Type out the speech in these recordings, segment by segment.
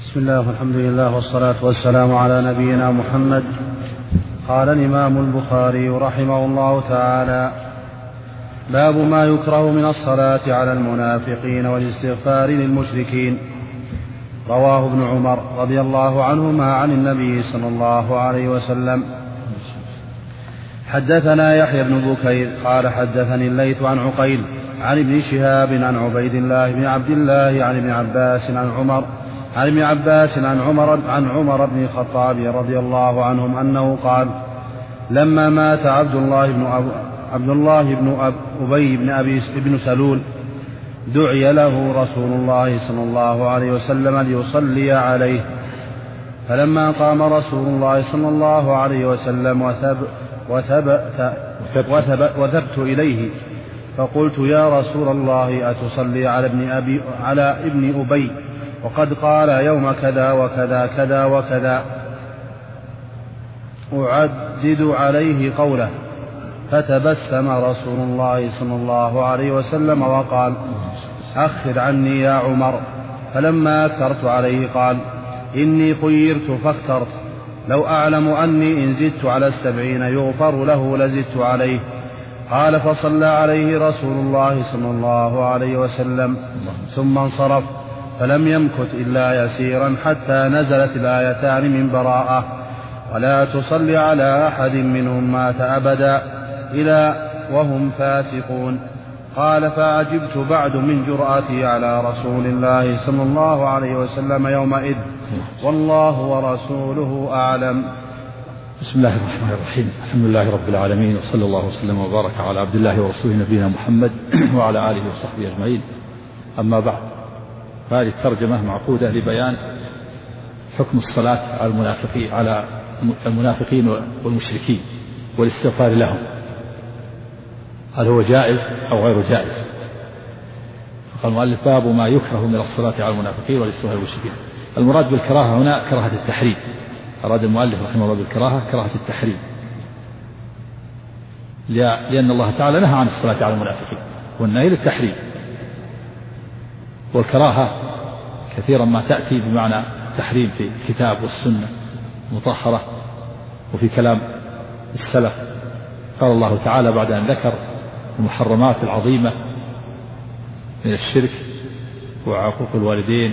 بسم الله والحمد لله والصلاة والسلام على نبينا محمد. قال الإمام البخاري رحمه الله تعالى: باب ما يكره من الصلاة على المنافقين والاستغفار للمشركين. رواه ابن عمر رضي الله عنهما عن النبي صلى الله عليه وسلم. حدثنا يحيى بن بكير قال حدثني الليث عن عقيل عن ابن شهاب عن عبيد الله بن عبد الله عن ابن عباس عن عمر بن الخطاب رضي الله عنهم أنه قال: لما مات عبد الله بن أبي بن سلول دعي له رسول الله صلى الله عليه وسلم ليصلي عليه، فلما قام رسول الله صلى الله عليه وسلم وثبت إليه فقلت: يا رسول الله أتصلي على ابن أبي وقد قال يوم كذا وكذا كذا وكذا، أعدد عليه قوله. فتبسم رسول الله صلى الله عليه وسلم وقال: أخر عني يا عمر. فلما أكثرت عليه قال: إني خيرت فاخترت، لو أعلم أني إن زدت على 70 يغفر له لزدت عليه. قال: فصلى عليه رسول الله صلى الله عليه وسلم ثم انصرف، فلم يمكث إلا يسيرا حتى نزلت الآيتان من براءة: ولا تصل على أحد منهم مات أبدا إلى وهم فاسقون. قال: فعجبت بعد من جرأتي على رسول الله صلى الله عليه وسلم يومئذ، والله ورسوله أعلم. بسم الله الرحمن الرحيم. الحمد لله رب العالمين، وصلى الله وسلم وبارك على عبد الله ورسوله نبينا محمد وعلى آله وصحبه أجمعين. أما بعد، هذه الترجمة معقودة لبيان حكم الصلاة على المنافقين والمشركين والاستغفار لهم، هل هو جائز أو غير جائز. فقال المؤلف: باب ما يكره من الصلاة على المنافقين والاستغفار للمشركين. المراد بالكراهة هنا كراهة التحريم. أراد المؤلف رحمه الله بالكراهة كراهة التحريم، لأن الله تعالى نهى عن الصلاة على المنافقين، والنهي للتحريم. والكراهة كثيرا ما تأتي بمعنى التحريم في الكتاب والسنة المطهرة وفي كلام السلف. قال الله تعالى بعد أن ذكر المحرمات العظيمة من الشرك وعقوق الوالدين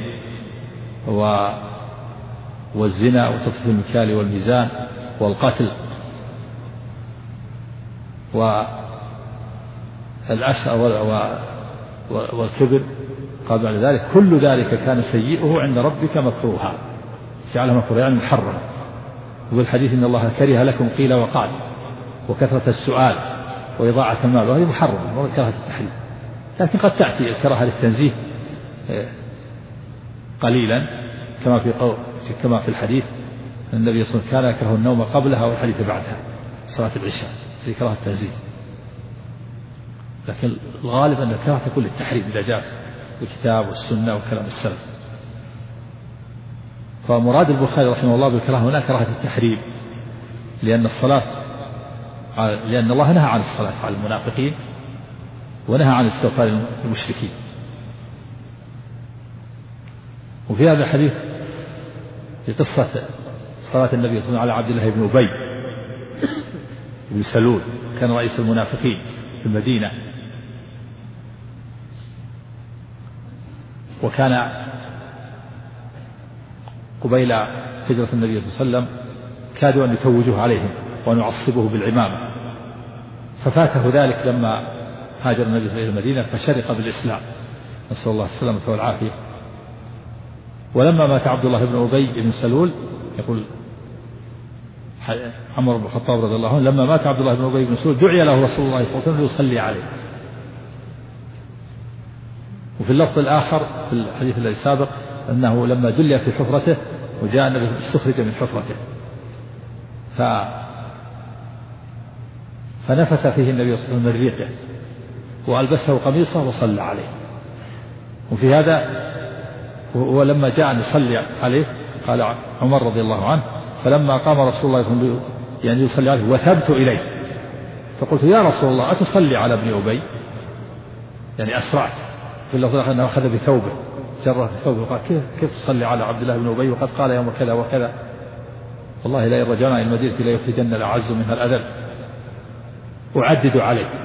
والزنا وتطفيف المكيال والميزان والقتل والكبر، قال بعد ذلك: كل ذلك كان سيئه عند ربك مكروها. جعلها مكروها يعني محرم. والحديث: إن الله كره لكم قيل وقال وكثرة السؤال وإضاعة المال، وهذه محرم وكراهة التحريم. لكن قد تأتي الكراهة للتنزيه قليلا، كما في الحديث النبي صلى الله عليه وسلم كان يكره النوم قبلها والحديث بعدها، صلاة العشاء، في كراهة التنزيه. لكن الغالب أن الكراهة تكون للتحريم إذا جاءت الكتاب والسنة وكلام السلف. فمراد البخاري رحمه الله بالكراهة هنا كراهة التحريم، لأن الله نهى عن الصلاة على المنافقين ونهى عن استغفار المشركين. وفي هذا الحديث في قصة صلاة النبي صلى الله عليه وسلم على عبد الله بن أبي بن سلول، كان رئيس المنافقين في المدينة، وكان قبيل هجرة النبي صلى الله عليه وسلم كادوا أن يتوجوه عليهم وأن يعصبوه بالعمامة، ففاته ذلك لما هاجر النبي صلى الله عليه وسلم إلى المدينة فشرق بالإسلام، نسأل الله السلامة والعافية. ولما مات عبد الله بن أبي بن سلول، يقول عمر بن الخطاب رضي الله عنه: لما مات عبد الله بن أبي بن سلول دعي له رسول الله صلى الله عليه وسلم ليصلي عليه. وفي اللفظ الآخر في الحديث الذي سابق أنه لما دلي في حفرته وجاء النبي استخرج من حفرته فنفث فيه النبي صلى الله عليه وسلم من ريقه وألبسه قميصه وصلى عليه. وفي هذا ولما جاء أن يصلي عليه قال عمر رضي الله عنه: فلما قام رسول الله صلى الله عليه وسلم يعني يصلي عليه وثبت إليه فقلت: يا رسول الله أتصلي على ابن أبي؟ يعني أسرعت. في اللفظ أنه أخذ بثوبه جره ثوبه وقال كيف تصلي على عبد الله بن أبي وقد قال يوم كذا وكذا والله لا إن رجعنا إلى المدينة لا يخرجن الأعز منها الأذل. أعدد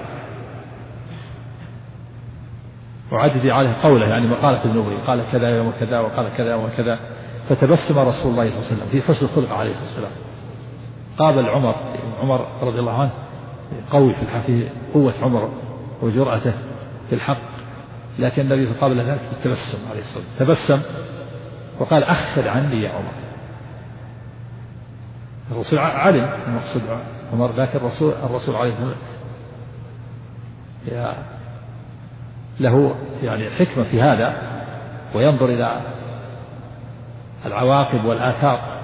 عليه قوله يعني مقالة ابن أبي قال كذا يوم كذا وقال كذا يوم كذا. فتبسم رسول الله صلى الله عليه وسلم في حسن الخلق عليه الصلاة والسلام. قابل عمر رضي الله عنه قوي في قوة عمر وجرأته في الحق، لكن النبي قابل ذلك بالتبسم عليه الصلاة والسلام. تبسم وقال أخر عني يا عمر. الرسول علم المقصود عمر، لكن الرسول عليه الصلاة والسلام له يعني حكمة في هذا وينظر إلى العواقب والآثار.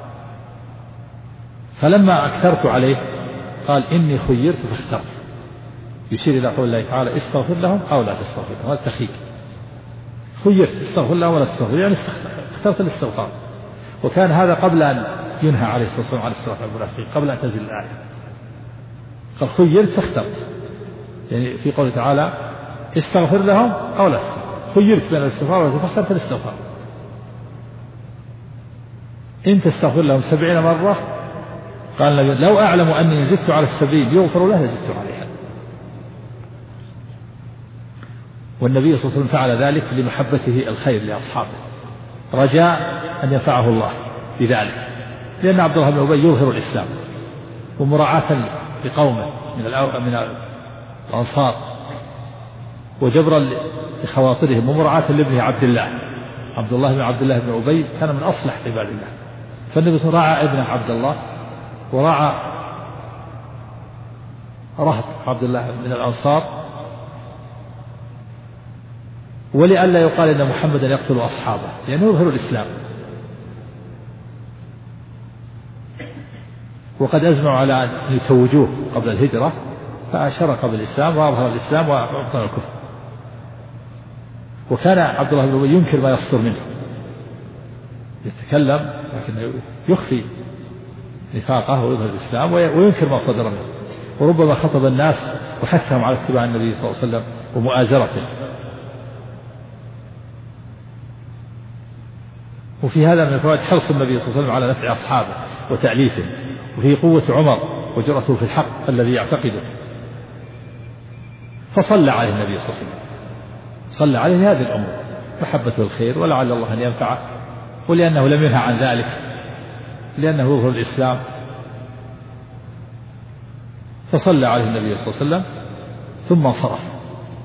فلما أكثرت عليه قال إني خيرت فاخترت، يشير إلى قول الله تعالى استغفر لهم أو لا تستغفر لهم، هذا التخيير. خيرت استغفر لهم ولا تستغفر، يعني اخترت الاستغفار. وكان هذا قبل أن ينهى عليه الصلاة والسلام عن استغفار المنافقين، قبل أن تنزل الآية. قال خيرت فاخترت، يعني في قوله تعالى استغفر لهم أو لا تستغفر، خيرت بين الاستغفار والاستغفار فاخترت الاستغفار. إن تستغفر لهم 70 مرة قال النبي لو أعلم أني زدت على 70 يغفر له لزدت عليها. والنبي صلى الله عليه وسلم فعل ذلك لمحبته الخير لأصحابه، رجاء أن ينفعه الله بذلك، لأن عبد الله بن أبي يظهر الإسلام ومراعاة لقومه من الأنصار وجبرا لخواطرهم ومراعاة لابنه عبد الله بن أبي كان من أصلح عباد الله. فالنبي صلى الله عليه وسلم راعى ابنه عبد الله وراعى رهط عبد الله من الأنصار، ولئلا يقال إن محمدا يقتل أصحابه، لأنه يظهر الإسلام. وقد أجمعوا على أن يتوجوه قبل الهجرة، فأشرق بالإسلام وأظهر الإسلام وأبطن الكفر. وكان عبد الله بن أبي ينكر ما يصدر منه، يتكلم لكن يخفي نفاقه ويظهر الإسلام وينكر ما صدر منه، وربما خطب الناس وحثهم على اتباع النبي صلى الله عليه وسلم ومؤازرته. وفي هذا من فوائد حرص النبي صلى الله عليه وسلم على نفع أصحابه وتأليفه، وفي قوة عمر وجرأته في الحق الذي يعتقده. فصلى عليه النبي صلى الله عليه وسلم، صلى عليه هذه الأمور، محبته الخير ولعل الله أن ينفعه، ولأنه لم ينهى عن ذلك، لأنه يظهر الإسلام. فصلى عليه النبي صلى الله عليه وسلم ثم انصرف،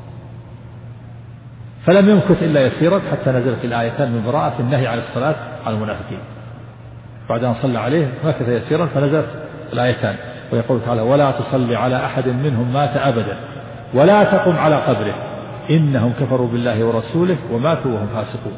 فلم يمكث إلا يسيرا حتى نزلت الآيتان من براءة النهي عن الصلاة على المنافقين. بعد أن صلى عليه مكث يسيرا فنزلت الآيتان، ويقول تعالى ولا تصلي على أحد منهم مات أبدا ولا تقم على قبره إنهم كفروا بالله ورسوله وماتوا وهم فاسقون.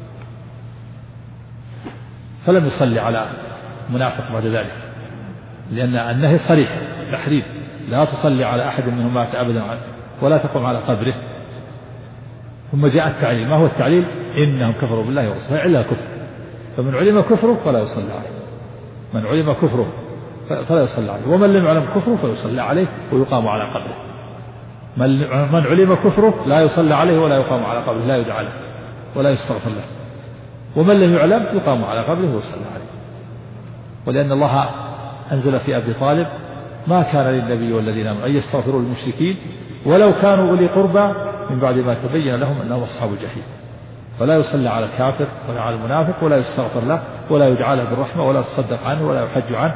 فلم يصلي على منافق بعد ذلك، لأن النهي صريح تحريم، لا تصلي على أحد منهم مات أبدا ولا تقم على قبره. ثم جاء التعليل، ما هو التعليل؟ إنهم كفروا بالله ورسوله، علة كفر، فمن علم كفره فلا يصلى عليه، من علم كفره فلا يصلى عليه، ومن لم يعلم كفره فيصلى عليه ويقام على قبره. من علم كفره لا يصلى عليه ولا يقام على قبره، لا يدعى له ولا يستغفر له، ومن لم يعلم يقام على قبره ويصلى عليه. ولأن الله أنزل في أبي طالب ما كان للنبي والذين آمنوا أن يستغفروا للمشركين ولو كانوا أولي قربى من بعد ما تبين لهم أنهم أصحاب الجحيم. فلا يصلى على الكافر ولا على المنافق ولا يستغفر له ولا يدعى له بالرحمة ولا يتصدق عنه ولا يحج عنه.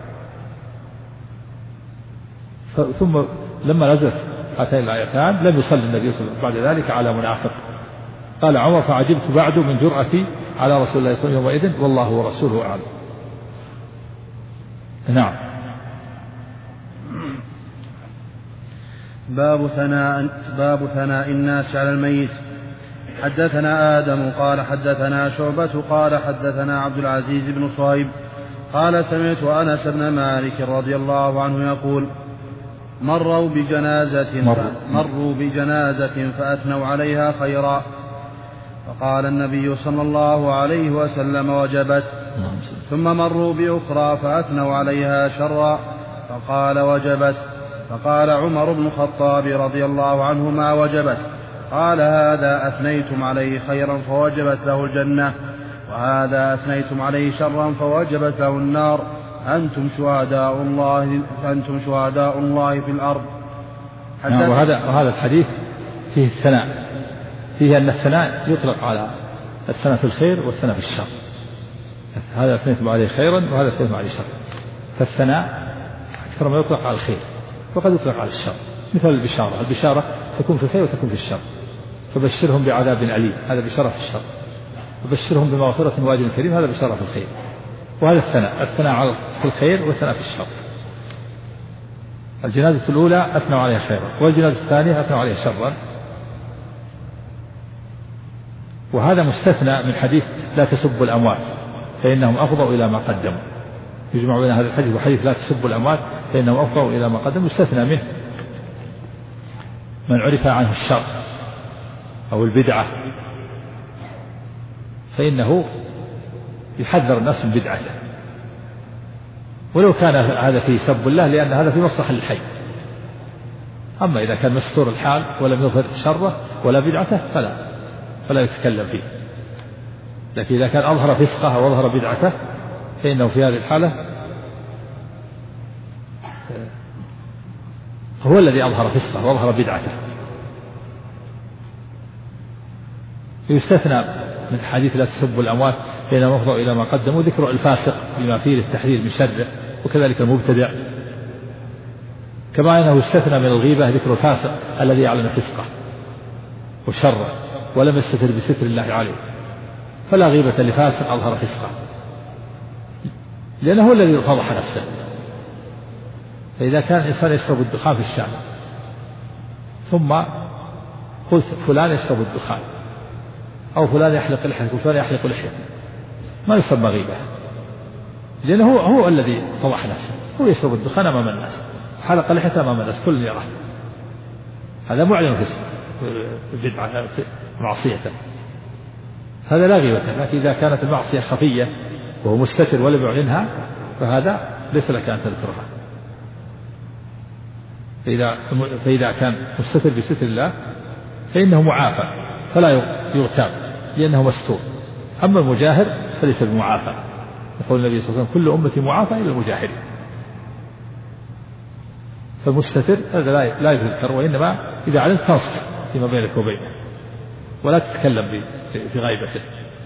ثم لما نزلت هاتين الآيتان لم يصلي النبي صلى الله عليه وسلم بعد ذلك على منافق. قال عمر فعجبت بعد من جرأتي على رسول الله صلى الله عليه وسلم يومئذ والله ورسوله أعلم. نعم. باب ثناء الناس على الميت. حدثنا آدم قال حدثنا شعبة قال حدثنا عبد العزيز بن صهيب قال سمعت أنس بن مالك رضي الله عنه يقول مروا بجنازة فأثنوا عليها خيرا، فقال النبي صلى الله عليه وسلم وجبت، ثم مروا بأخرى فأثنوا عليها شرا فقال وجبت، فقال عمر بن الخطاب رضي الله عنه ما وجبت، قال هذا أثنيتم عليه خيرا فوجبت له الجنة، وهذا أثنيتم عليه شرا فوجبت له النار، أنتم شهداء الله في الأرض. وهذا الحديث فيه الثناء، فيه أن الثناء يطلق على الثناء في الخير والثناء في الشر. هذا أثنيتم عليه خيرا وهذا أثنيتم عليه شرا، فالثناء أكثر ما يطلق على الخير وقد يطلق على الشر، مثل البشارة تكون في الخير وتكون في الشر، فبشرهم بعذاب أليم، هذا بشارة في الشر، وبشرهم بمغفرة وأجر كريم، هذا بشارة في الخير. وهذا الثناء في الخير والثناء في الشر. الجنازة الأولى أثنوا عليها خيرا، والجنازة الثانية أثنوا عليها شرا. وهذا مستثنى من حديث لا تسبوا الأموات فإنهم أفضوا إلى ما قدموا، يجمع بين هذا الحديث وحديث لا تسبوا الأموات فإنهم أفضوا إلى ما قدموا. مستثنى منه من عرف عنه الشر أو البدعة فإنه يحذر الناس من بدعته، ولو كان هذا في سب الله، لأن هذا في مصلحة الحي. أما إذا كان مستور الحال ولم يظهر شره ولا بدعته فلا يتكلم فيه. لكن إذا كان أظهر فسقه أو أظهر بدعته فإنه في هذه الحالة هو الذي أظهر فسقه وأظهر بدعته. يستثنى من حديث لا تسبوا الأموات فإنهم أفضوا إلى ما قدموا ذكر الفاسق بما فيه للتحذير من شره، وكذلك المبتدع، كما أنه استثنى من الغيبة ذكر الفاسق الذي يعلن فسقه وشره ولم يستتر بستر الله عليه، فلا غيبة لفاسق أظهر فسقه، لأنه هو الذي فضح نفسه. فإذا كان الإنسان يشرب الدخان في الشارع ثم قلت فلان يشرب الدخان أو فلان يحلق لحيته وفلان يحلق لحيته، ما يسمى غيبة، لأنه هو الذي فضح نفسه، هو يشرب الدخان أمام الناس، حلق لحيته أمام الناس كل يراه، هذا معلن فسق بدعة معصية، هذا لا غيبة. لكن إذا كانت المعصية خفية وهو مستتر ولم يعلنها فهذا ليس لك أن تذكرها. فإذا كان مستتر بستر الله فإنه معافى فلا يغتاب لأنه مستور، أما المجاهر فليس بمعافى. يقول النبي صلى الله عليه وسلم كل أمتي معافى إلا المجاهرين. فالمستتر هذا لا يذكر، وإنما إذا علمت تنصح فيما بينك وبينه ولا تتكلم في غيبته.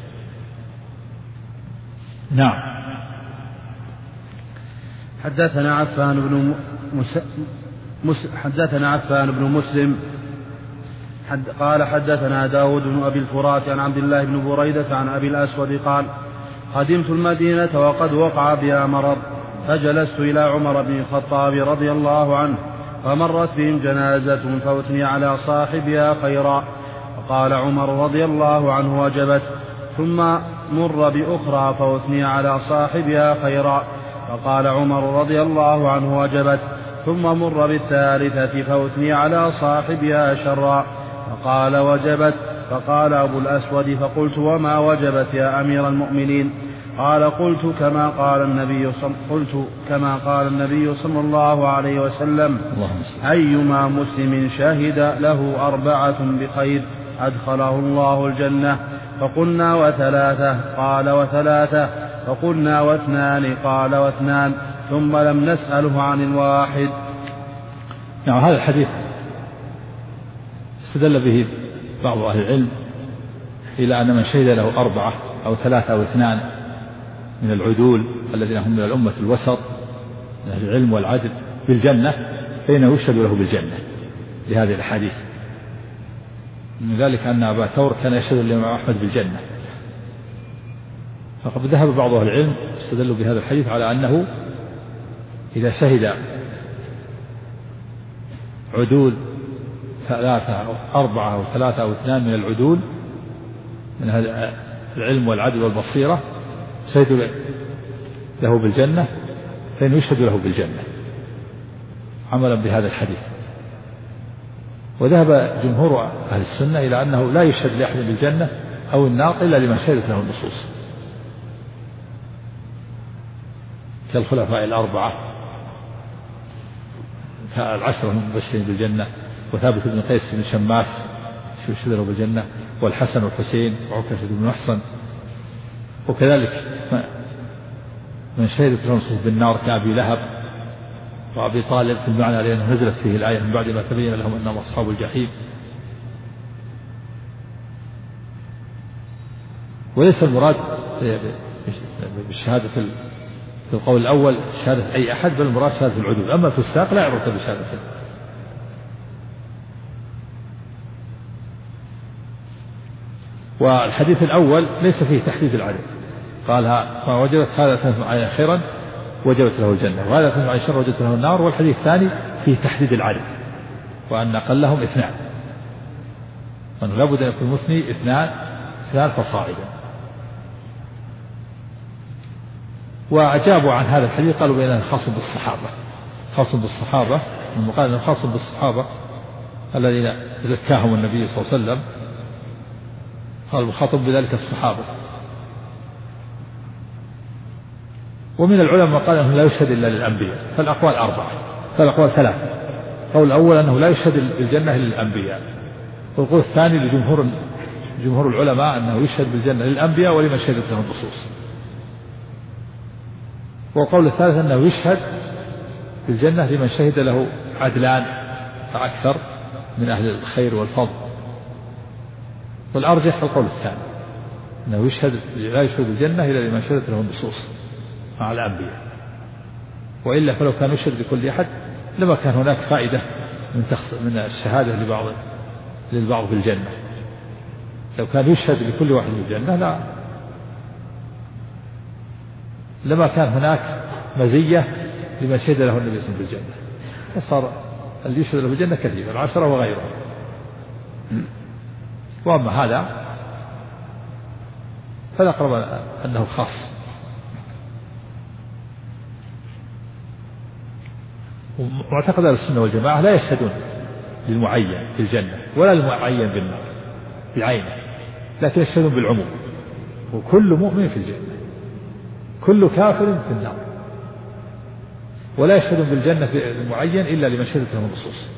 نعم. حدثنا عفان بن مسلم قال حدثنا داود بن أبي الفرات عن عبد الله بن بريدة عن أبي الأسود قال قدمت المدينة وقد وقع بها مرض، فجلست إلى عمر بن الخطاب رضي الله عنه، فمرت بهم جنازة فأثني على صاحبها خيرا، فقال عمر رضي الله عنه وجبت، ثم مر بأخرى فأثني على صاحبها خيرا، فقال عمر رضي الله عنه وجبت، ثم مر بالثالثة فأثني على صاحبها شرا، فقال وجبت. فقال أبو الأسود فقلت وما وجبت يا أمير المؤمنين؟ قال قلت كما قال النبي صلى الله عليه وسلم أيما مسلم شهد له 4 بخير أدخله الله الجنة. فقلنا وثلاثة؟ قال وثلاثة. فقلنا واثنان؟ قال واثنان. ثم لم نسأله عن الواحد. نعم. هذا الحديث استدل به بعض أهل العلم إلى أن من شهد له 4 أو 3 أو 2 من العدول الذين هم من الأمة الوسط من أهل العلم والعدل بالجنة فإنه يشهد له بالجنة لهذه الحديث. من ذلك أن أبا ثور كان يشهد للإمام أحمد بالجنة، فقد ذهب بعض أهل العلم استدلوا بهذا الحديث على أنه إذا شهد عدول 3 أو 4 أو 3 أو 2 من العدول من هذا العلم والعدل والبصيرة شهدوا له بالجنة فإنه يشهد له بالجنة عملا بهذا الحديث. وذهب جمهور أهل السنة إلى أنه لا يشهد لأحد بالجنة أو النار إلا لما شهدت له النصوص كالخلفاء 4 كالعشرة المبشرين بالجنة وثابت بن قيس بن شماس يشهد له بالجنة، والحسن والحسين وعكاشة بن محصن. وكذلك من شهدت له النصوص بالنار كأبي لهب وأبي طالب، في المعنى لأنه نزلت فيه الآية من بعد ما تبين لهم أنهم أصحاب الجحيم. وليس المراد بالشهادة في القول الأول شهادة أي أحد، بل المراد شهادة العدول. أما في الساق لا يعرف بشهادة. والحديث الأول ليس فيه تحديد العدد، قالها ما وجبت هذا 3 خيرا وجبت له الجنة، وهذا 3 شر وجبت له النار. والحديث الثاني فيه تحديد العدد، وأن أقلهم 2، وأنه لابد أن يكون مثني 2 فصاعدا. وأجابوا عن هذا الحديث قالوا بأنه خاص بالصحابة، خاص بالصحابة، قال أنه خاص بالصحابة الذين زكاهم النبي صلى الله عليه وسلم، قال مخاطب بذلك الصحابة. ومن العلماء قال أنه لا يشهد إلا للأنبياء، فالأقوال 4، فالأقوال 3. القول الأول أنه لا يشهد بالجنة للأنبياء، والقول الثاني لجمهور العلماء أنه يشهد بالجنة للأنبياء ولمن شهدت له النصوص. والقول الثالث أنه يشهد بالجنة لمن شهد له عدلان فأكثر من أهل الخير والفضل. والأرجح القول الثاني، أنه لا يشهد بالجنة إلا لمن شهدت له النصوص مع الأنبياء، وإلا فلو كان يشهد لكل أحد لما كان هناك فائدة من الشهادة للبعض بالجنة. لو كان يشهد لكل واحد بالجنة لما كان هناك مزية لمن شهد له النبي صلى الله عليه وسلم بالجنة، فصار اللي يشهد له بالجنة كثير 10 وغيرهم. وأما هذا فالأقرب أنه خاص. ومعتقد أهل السنة والجماعة لا يشهدون للمعين بالجنة ولا للمعين بالنار بعينه، لكن يشهدون بالعموم، وكل مؤمن في الجنة، كل كافر في النار. ولا يشهدون بالجنة في المعين إلا لمن شهدت له النصوص.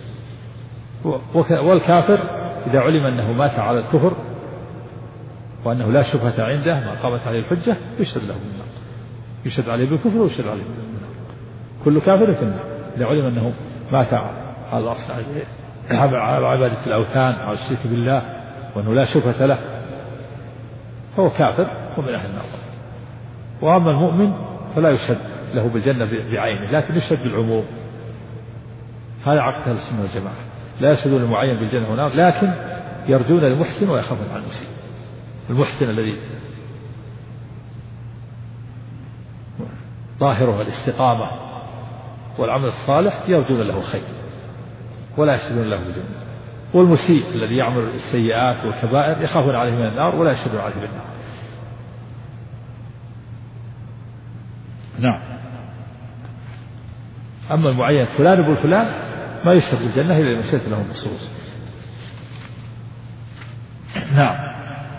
والكافر إذا علم أنه مات على الكفر وأنه لا شبهة عنده ما قامت عليه الحجة يشهد له بالنار، يشهد عليه بالكفر ويشهد عليه بالنار. كل كافر في النار إذا علم أنه مات على الأصل على عبادة الأوثان أو الشرك بالله وأنه لا شبهة له فهو كافر ومن أهل النار. وأما المؤمن فلا يشهد له بالجنة بعينه، لكن يشهد بالعموم. هذا عقد أهل السنة والجماعة، لا يشهدون المعين بالجنة والنار، لكن يرجون المحسن ويخافون عن المسيء. المحسن الذي ظاهره الاستقامة والعمل الصالح يرجون له خير ولا يشهدون له بالجنة، والمسيء الذي يعمل السيئات والكبائر يخافون عليه من النار ولا يشهدون عليه بالنار. نعم. أما المعين فلان ابن فلان ما يشهد بالجنة إلا لمن شهدت له النصوص. نعم.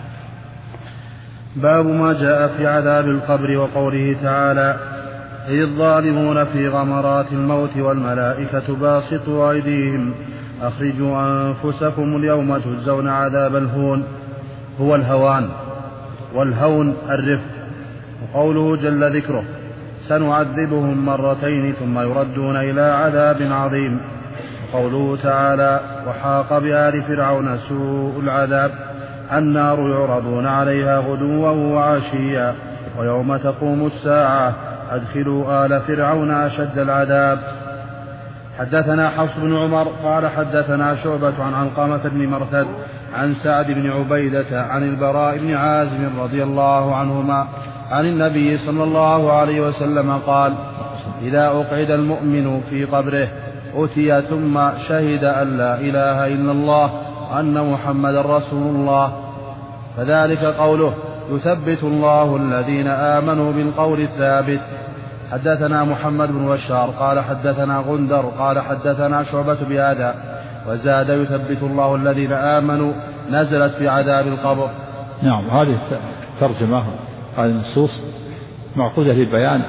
باب ما جاء في عذاب القبر وقوله تعالى: إذ الظالمون في غمرات الموت والملائكة باسطوا أيديهم أخرجوا أنفسكم اليوم تجزون عذاب الهون. هو الهوان، والهون الرفق. وقوله جل ذكره: سنعذبهم 2 ثم يردون إلى عذاب عظيم. وقوله تعالى: وحاق بآل فرعون سوء العذاب النار يعرضون عليها غدوا وعشيا ويوم تقوم الساعة أدخلوا آل فرعون أشد العذاب. حدثنا حفص بن عمر قال حدثنا شعبة عن علقمة بن مرثد عن سعد بن عبيدة عن البراء بن عازب رضي الله عنهما عن النبي صلى الله عليه وسلم قال: إذا أقعد المؤمن في قبره أتي ثم شهد أن لا إله إلا الله وأن محمد رسول الله، فذلك قوله: يثبت الله الذين آمنوا بالقول الثابت. حدثنا محمد بن بشار قال حدثنا غندر قال حدثنا شعبة بهذا وزاد: يثبت الله الذين آمنوا نزلت في عذاب القبر. نعم. هذه ترجمة هذه النصوص معقودة لبيان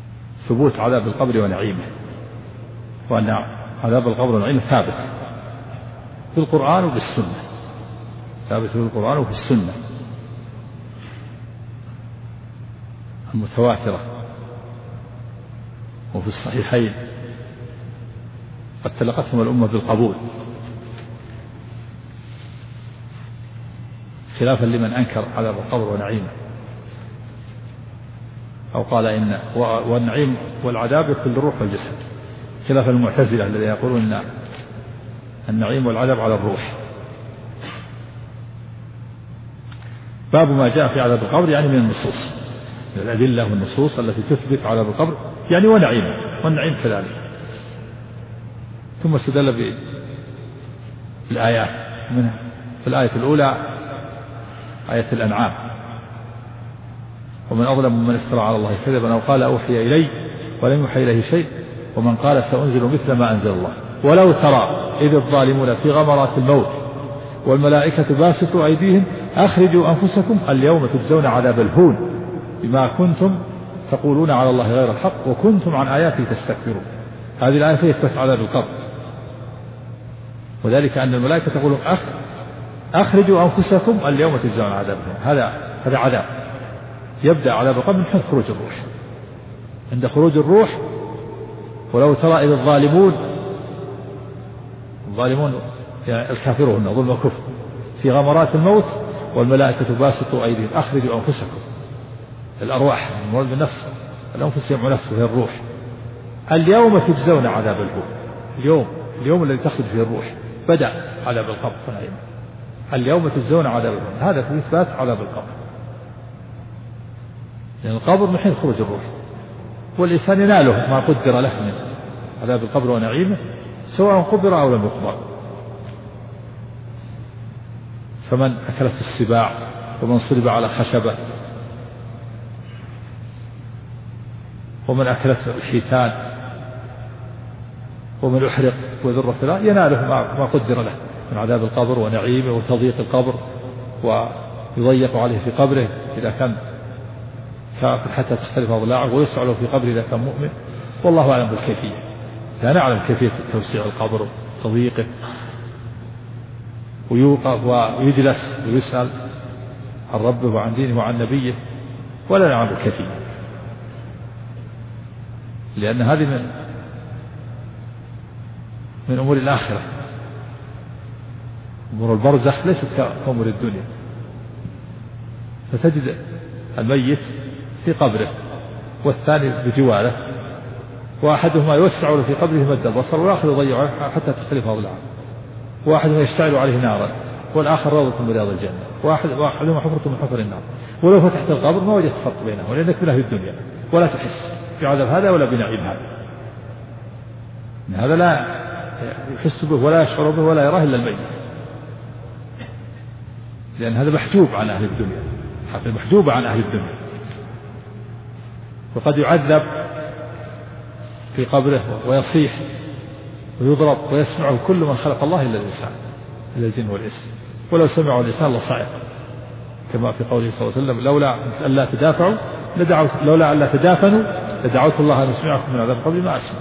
ثبوت عذاب القبر ونعيمه، وأن عذاب القبر ونعيمه ثابت بالقرآن وبالسنة، ثابت بالقرآن وفي السنة المتواترة وفي الصحيحين، قد تلقتهم الأمة بالقبول، خلافا لمن أنكر على القبر ونعيمه أو قال إن والنعيم والعذاب يدخل الروح والجسد، خلاف المعتزلة الذين يقولون إن النعيم والعذاب على الروح. باب ما جاء في عذاب القبر، يعني من النصوص، من الأدلة والنصوص التي تثبت عذاب القبر يعني ونعيمه، والنعيم كذلك. ثم استدل بالآيات، منها في الآية الأولى آية الأنعام: ومن أظلم من افترى على الله كذبا أو قال أوحي إلي ولم يوحى إليه شيء ومن قال سأنزل مثل ما أنزل الله. ولو ترى إذ الظالمون في غمرات الموت والملائكة باسطوا أيديهم أخرجوا أنفسكم اليوم تجزون عذاب الهون بما كنتم تقولون على الله غير الحق وكنتم عن آياته تستكبرون. هذه الآية فيها إثبات عذاب القبر، وذلك أن الملائكة تقول أخرجوا أنفسكم اليوم تجزون عذاب الهون. هذا عذاب يبدأ عذاب القبر من حيث خروج الروح. عند خروج الروح ولو ترى إذ الظالمون يعني الكافرون ظلم وكفر في غمرات الموت والملائكة باسطوا أيديهم أخرجوا أنفسكم، الأرواح المراد بالنفس، الأنفس يجمع نفسه هي الروح، اليوم تجزون عذاب الهون. اليوم الذي تخرج فيه الروح بدأ عذاب القبر ونعيمه. اليوم تجزون عذاب الهون، هذا في إثبات عذاب القبر، لأن القبر من حين خروج الروح، والإنسان يناله ما قدر له من عذاب القبر ونعيمه سواء قبر أو لم يقبر. فمن أكلت السباع ومن صلب على خشبة ومن أكلت الحيتان ومن أحرق وذر في النار يناله ما قدر له من عذاب القبر ونعيمه وتضييق القبر، ويضيق عليه في قبره إذا كان كافر حتى تختلف أضلاعه، ويسع له في قبره إذا كان مؤمن. والله أعلم بالكيفية، لا نعلم كيفية توسيع القبر وتضييقه، ويوقف ويجلس ويسأل عن ربه وعن دينه وعن نبيه، ولا نعلم الكيفية، لأن هذه من أمور الآخرة. أمور البرزخ ليست كأمور الدنيا. فتجد الميت في قبره والثاني بجواره، وأحدهما يوسع له في قبره مد البصر والآخر يضيعه حتى تختلف أضلاعه، واحدهما يشتعل عليه نارا والآخر روضة من رياض الجنة، وأحدهما حفرة من حفر النار. ولو فتحت القبر ما وجدت فرق بينهم، لأنك منها في الدنيا ولا تحس بعذاب هذا ولا بنعيم هذا لا يحس به ولا يشعر به ولا يراه إلا الميت، لأن هذا محجوب عن أهل الدنيا، محجوب عن أهل الدنيا. وقد يعذب في قبره ويصيح ويضرب ويسمعه كل من خلق الله إلا الإنسان، إلا الجن والإنس، ولو سمعه الإنسان لصعق، كما في قوله صلى الله عليه وسلم: لولا ألا تدافعوا لولا ألا تدافنوا لدعوت الله أن يسمعكم من عذاب القبر ما أسمع.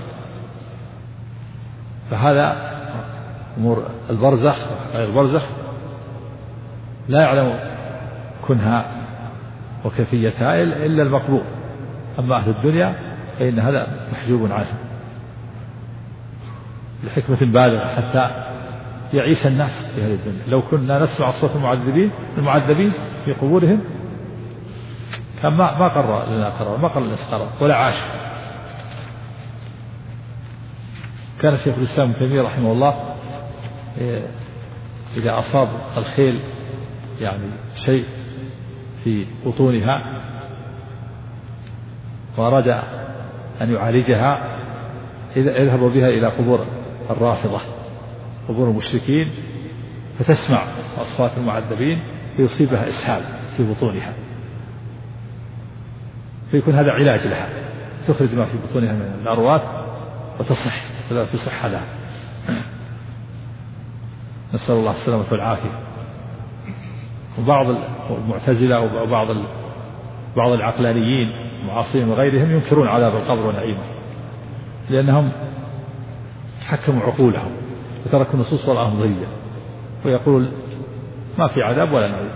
فهذا أمور البرزخ غير البرزخ لا يعلم كنها وكيفيتها إلا المقبول، أما أهل الدنيا فإن هذا محجوب عنه لحكمة بالغة حتى يعيش الناس في هذه الدنيا. لو كنا نسمع أصوات المعذبين في قبورهم كان ما قرر لنا قرار، ما قرر الناس قرار ولا عاش. كان شيخ الإسلام ابن تيمية رحمه الله إذا أصاب الخيل يعني شيء في بطونها وأراد أن يعالجها يذهب بها إلى قبور الرافضة، قبور المشركين، فتسمع أصوات المعذبين فيصيبها إسهال في بطونها، فيكون هذا علاج لها، تخرج ما في بطونها من الأرواث وتصح تصح لها. نسأل الله السلامة والعافية. وبعض المعتزلة وبعض العقلانيين المعاصرين وغيرهم ينكرون عذاب القبر ونعيمه، لأنهم حكموا عقولهم وتركوا النصوص والأمضية ويقول ما في عذاب ولا نعيم،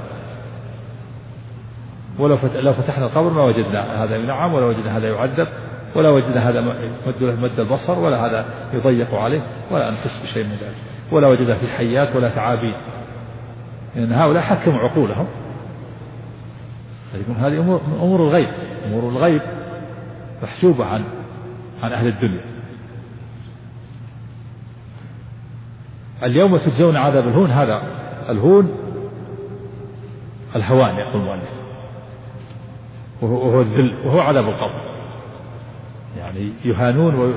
لو فتحنا القبر ما وجدنا هذا ينعم ولا وجدنا هذا يعذب ولا وجدنا هذا مد البصر ولا هذا يضيق عليه ولا أنقص بشيء من ذلك ولا وجدنا في حيات ولا تعابين، لأن هؤلاء حكموا عقولهم. هذه أمور الغيب، أمور الغيب محجوبة عن أهل الدنيا. اليوم تجزون عذاب الهون، هذا الهون الهوان يقول المؤلف، وهو الذل وهو عذاب القبر، يعني يهانون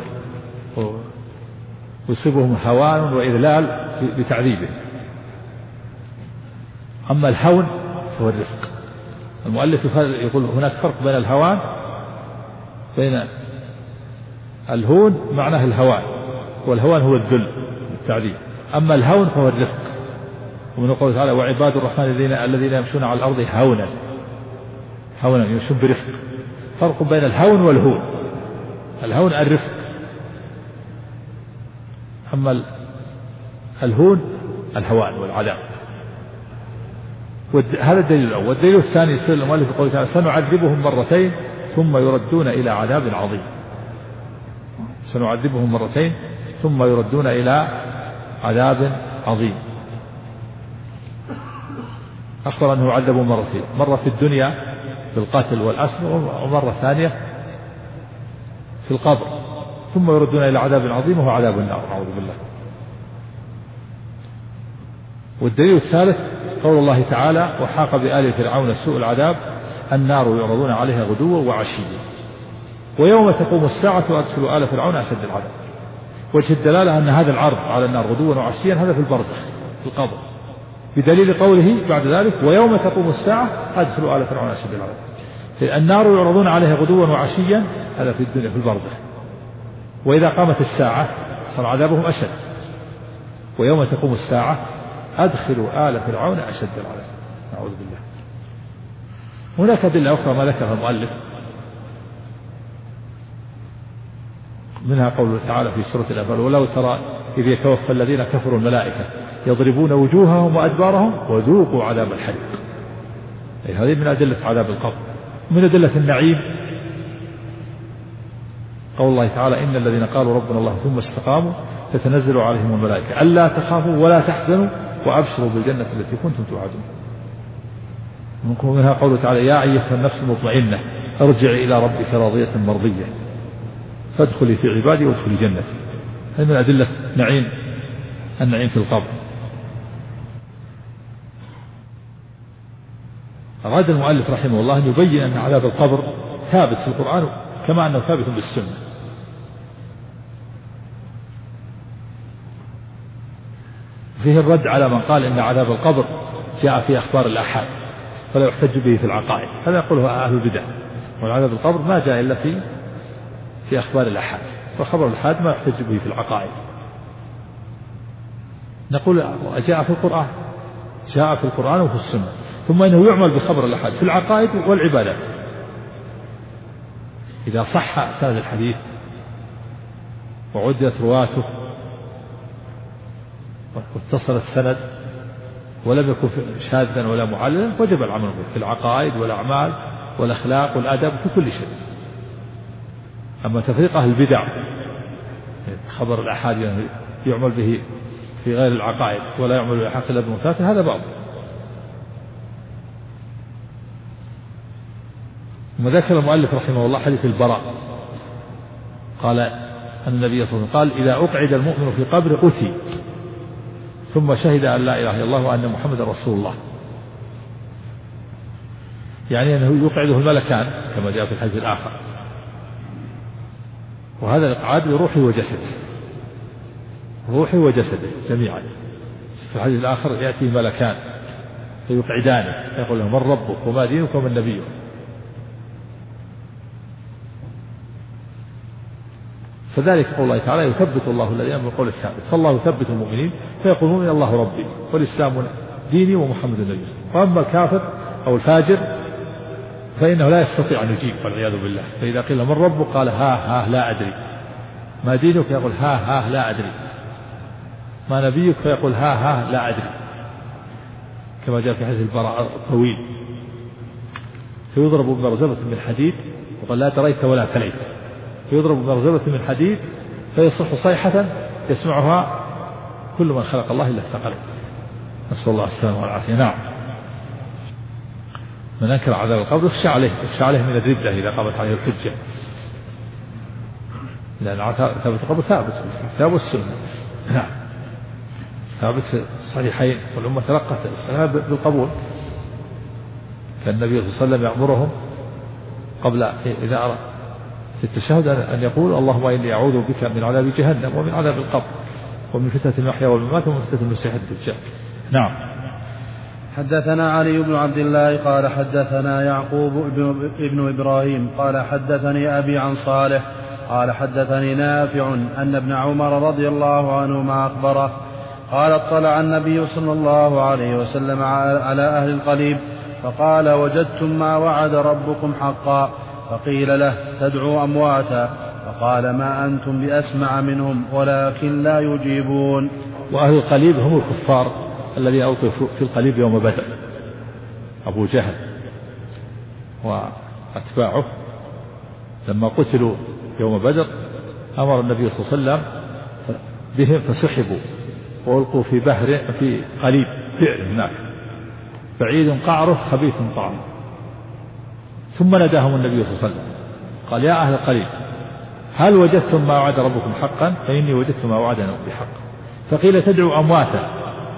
ويصيبهم هوان وإذلال بتعذيبه. أما الهون فهو الرفق. المؤلف يقول هناك فرق بين الهوان، بين الهون معناه الهوان، والهوان هو الذل والتعذيب، أما الهون فهو الرفق. ومن قوله تعالى وعباد الرحمن الذين يمشون على الأرض هونا يمشون برفق. فرق بين الهون والهون، الهون الرفق، أما الهون الهوان والعذاب. هذا الدليل الأول. الدليل الثاني يسير المؤلف بقوله تعالى سنعذبهم مرتين ثم يردون إلى عذاب عظيم. سنعذبهم مرتين ثم يردون إلى عذاب عظيم. أخبر أنه عذبوا مرتين، مرة في الدنيا بالقتل والأسر، ومرة ثانية في القبر، ثم يردون إلى عذاب عظيم وهو عذاب النار، أعوذ بالله. والدليل الثالث قول الله تعالى وحاق بآل فرعون سوء العذاب النار يعرضون عليها غدوا وعشيا ويوم تقوم الساعة أدخلوا آل فرعون أشد العذاب. وجه الدلالة أن هذا العرض على النار غدوا وعشيا هذا في البرزخ في القبر، بدليل قوله بعد ذلك ويوم تقوم الساعة أدخلوا آل فرعون أشد العذاب. النار يعرضون عليها غدوا وعشيا هذا في الدنيا في البرزخ، وإذا قامت الساعة صار عذابهم أشد. ويوم تقوم الساعة أدخلوا آل فرعون أشد العذاب، أعوذ بالله. هناك أدلة أخرى ما ذكرها المؤلف، منها قوله تعالى في سورة الأنفال ولو ترى إذ يتوفى الذين كفروا الملائكة يضربون وجوههم وأدبارهم وذوقوا عذاب الحريق. هذه من أدلة عذاب القبر. من أدلة النعيم قول الله تعالى إن الذين قالوا ربنا الله ثم استقاموا تتنزل عليهم الملائكة ألا تخافوا ولا تحزنوا وأبشروا بالجنة التي كنتم توعدون. منها قوله تعالى يا أيها النفس المطمئنة ارجعي إلى ربك راضية مرضية فادخلي في عبادي وادخلي جنتي. هذه من أدلة النعيم في القبر. أراد المؤلف رحمه الله أن يبين أن عذاب القبر ثابت في القرآن كما أنه ثابت بالسنة. فيه الرد على من قال إن عذاب القبر جاء في أخبار الآحاد فلا يحتج به في العقائد، هذا يقوله أهل البدع. والعذاب القبر ما جاء إلا في أخبار الآحاد، وخبر الآحاد ما يحتج به في العقائد. نقول جاء في القرآن، جاء في القرآن وفي السنة، ثم إنه يعمل بخبر الآحاد في العقائد والعبادات. إذا صح سند الحديث وعدت رواته واتصل السند ولم يكن شاذا ولا معللا وجب العمل به في العقائد والأعمال والأخلاق والآداب في كل شيء. أما تفريق أهل البدع خبر الآحاد يعني يعمل به في غير العقائد ولا يعمل بالحق إلا بالمتواتر هذا باطل. وذكر المؤلف رحمه الله حديث البراء قال أن النبي صلى الله عليه وسلم قال إذا أقعد المؤمن في قبر أتي ثم شهد أن لا إله إلا الله وأن محمد رسول الله، يعني أنه يقعده الملكان كما جاء في الحديث الآخر، وهذا الإقعاد لروحه وجسده، روحه وجسده جميعا. في الحديث الآخر يأتي ملكان فيقعدانه يقول له من ربك وما دينك ومن نبيك. فذلك قول الله تعالى يثبت الله الذين آمنوا بالقول الثابت، فالله يثبت المؤمنين فيقول المؤمن الله ربي والإسلام ديني ومحمد النبي. وأما الكافر أو الفاجر فإنه لا يستطيع أن يجيب والعياذ بالله. فإذا قيل من ربك قال ها لا أدري، ما دينك يقول ها لا أدري، ما نبيك فيقول ها لا أدري. كما جاء في حديث البراء الطويل، فيضرب بمرزبة من حديد، وقال لا تريت ولا تليت، فيضرب بمرزبة من حديد فيصح صيحة يسمعها كل من خلق الله إلا استقل. نسأل الله السلامة والعافية. نعم. من أنكر عذاب القبر يخشى عليه من الردة إذا قامت عليه الحجة، لأن ثابت القبر ثابت في الكتاب والسنة. نعم، ثابت في الصحيحين، والأمة تلقت السلام بالقبول. كان النبي صلى الله عليه وسلم يأمرهم قبل إذا أرى في التشهد أن يقول اللهم إني أعوذ بك من عذاب جهنم ومن عذاب القبر ومن فتنة المحيا والممات ومن فتنة المسيح الدجال. نعم. حدثنا علي بن عبد الله قال حدثنا يعقوب ابن إبراهيم قال حدثني أبي عن صالح قال حدثني نافع أن ابن عمر رضي الله عنهما أخبره قال اطلع النبي صلى الله عليه وسلم على أهل القليب فقال وجدتم ما وعد ربكم حقا، فقيل له تدعو أمواتا، فقال ما أنتم بأسمع منهم ولكن لا يجيبون. وأهل القليب هم الكفار الذين أوقفوا في القليب يوم بدر، أبو جهل وأتباعه لما قتلوا يوم بدر أمر النبي صلى الله عليه وسلم بهم فسحبوا وألقوا في بحر في قليب بئر هناك بعيد قعره خبيث طعم، ثم ناداهم النبي صلى الله عليه وسلم قال يا أهل القليب هل وجدتم ما وعد ربكم حقا؟ فإني وجدت ما وعدنا بحق. فقيل تدعو أمواتا،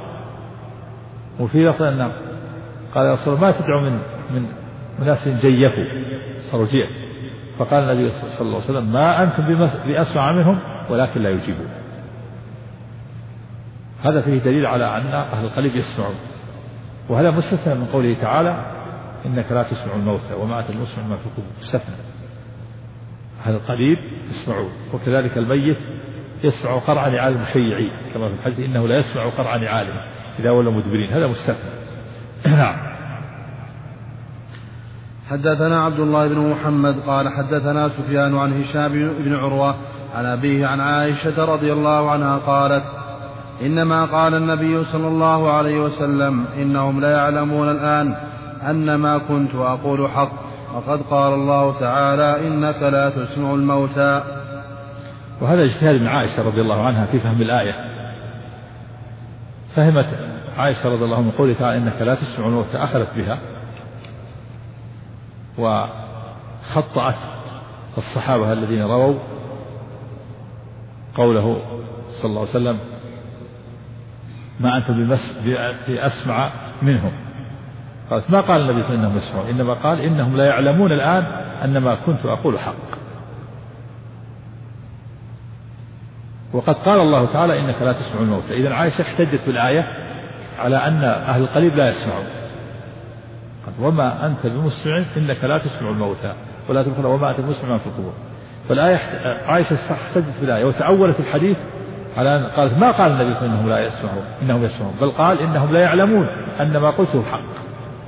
وفي لفظ أن قال يا رسول الله ما تدعو من ناس جيفوا صاروا جيف، فقال النبي صلى الله عليه وسلم ما أنتم بأسمع منهم ولكن لا يجيبون. هذا فيه دليل على أن أهل القليب يسمعون، وهذا مستثنى من قوله تعالى إنك لا تسمع الموتى وما أتى المسمع ما في القبور. مستثنى. أهل القليب يسمعون، وكذلك الميت يسمع قرع نعال المشيعين كما في الحديث إنه لا يسمع قرع نعالهم إذا ولوا مدبرين. هذا مستثنى. نعم. حدثنا عبد الله بن محمد قال حدثنا سفيان عن هشام بن عروة عن أبيه عن عائشة رضي الله عنها قالت إنما قال النبي صلى الله عليه وسلم إنهم لا يعلمون الآن أن ما كنت أقول حق، وقد قال الله تعالى إنك لا تسمع الموتى. وهذا اجتهاد من عائشة رضي الله عنها في فهم الآية. فهمت عائشة رضي الله عنها من قوله تعالى إنك لا تسمع الموتى، أخذت بها وخطأت الصحابة الذين رووا قوله صلى الله عليه وسلم ما أنتم بأسمع منهم. قالت ما قال النبي صلى الله عليه وسلم إنهم يسمعون، إنما قال إنهم لا يعلمون الآن أن ما كنت أقول حق، وقد قال الله تعالى إنك لا تسمع الموتى. إذن عائشة احتجت بالآية على أن أهل القليب لا يسمعون، وما أنت بمسمع إنك لا تسمع الموتى ولا تدخل وما أنت بمسمع في القبور. فالآية عائشة احتجت بالآية وتأولت الحديث على أن قالت ما قال النبي صلى الله عليه وسلم إنهم لا يسمعون إنهم يسمعون، بل قال إنهم لا يعلمون أن ما قلته حق.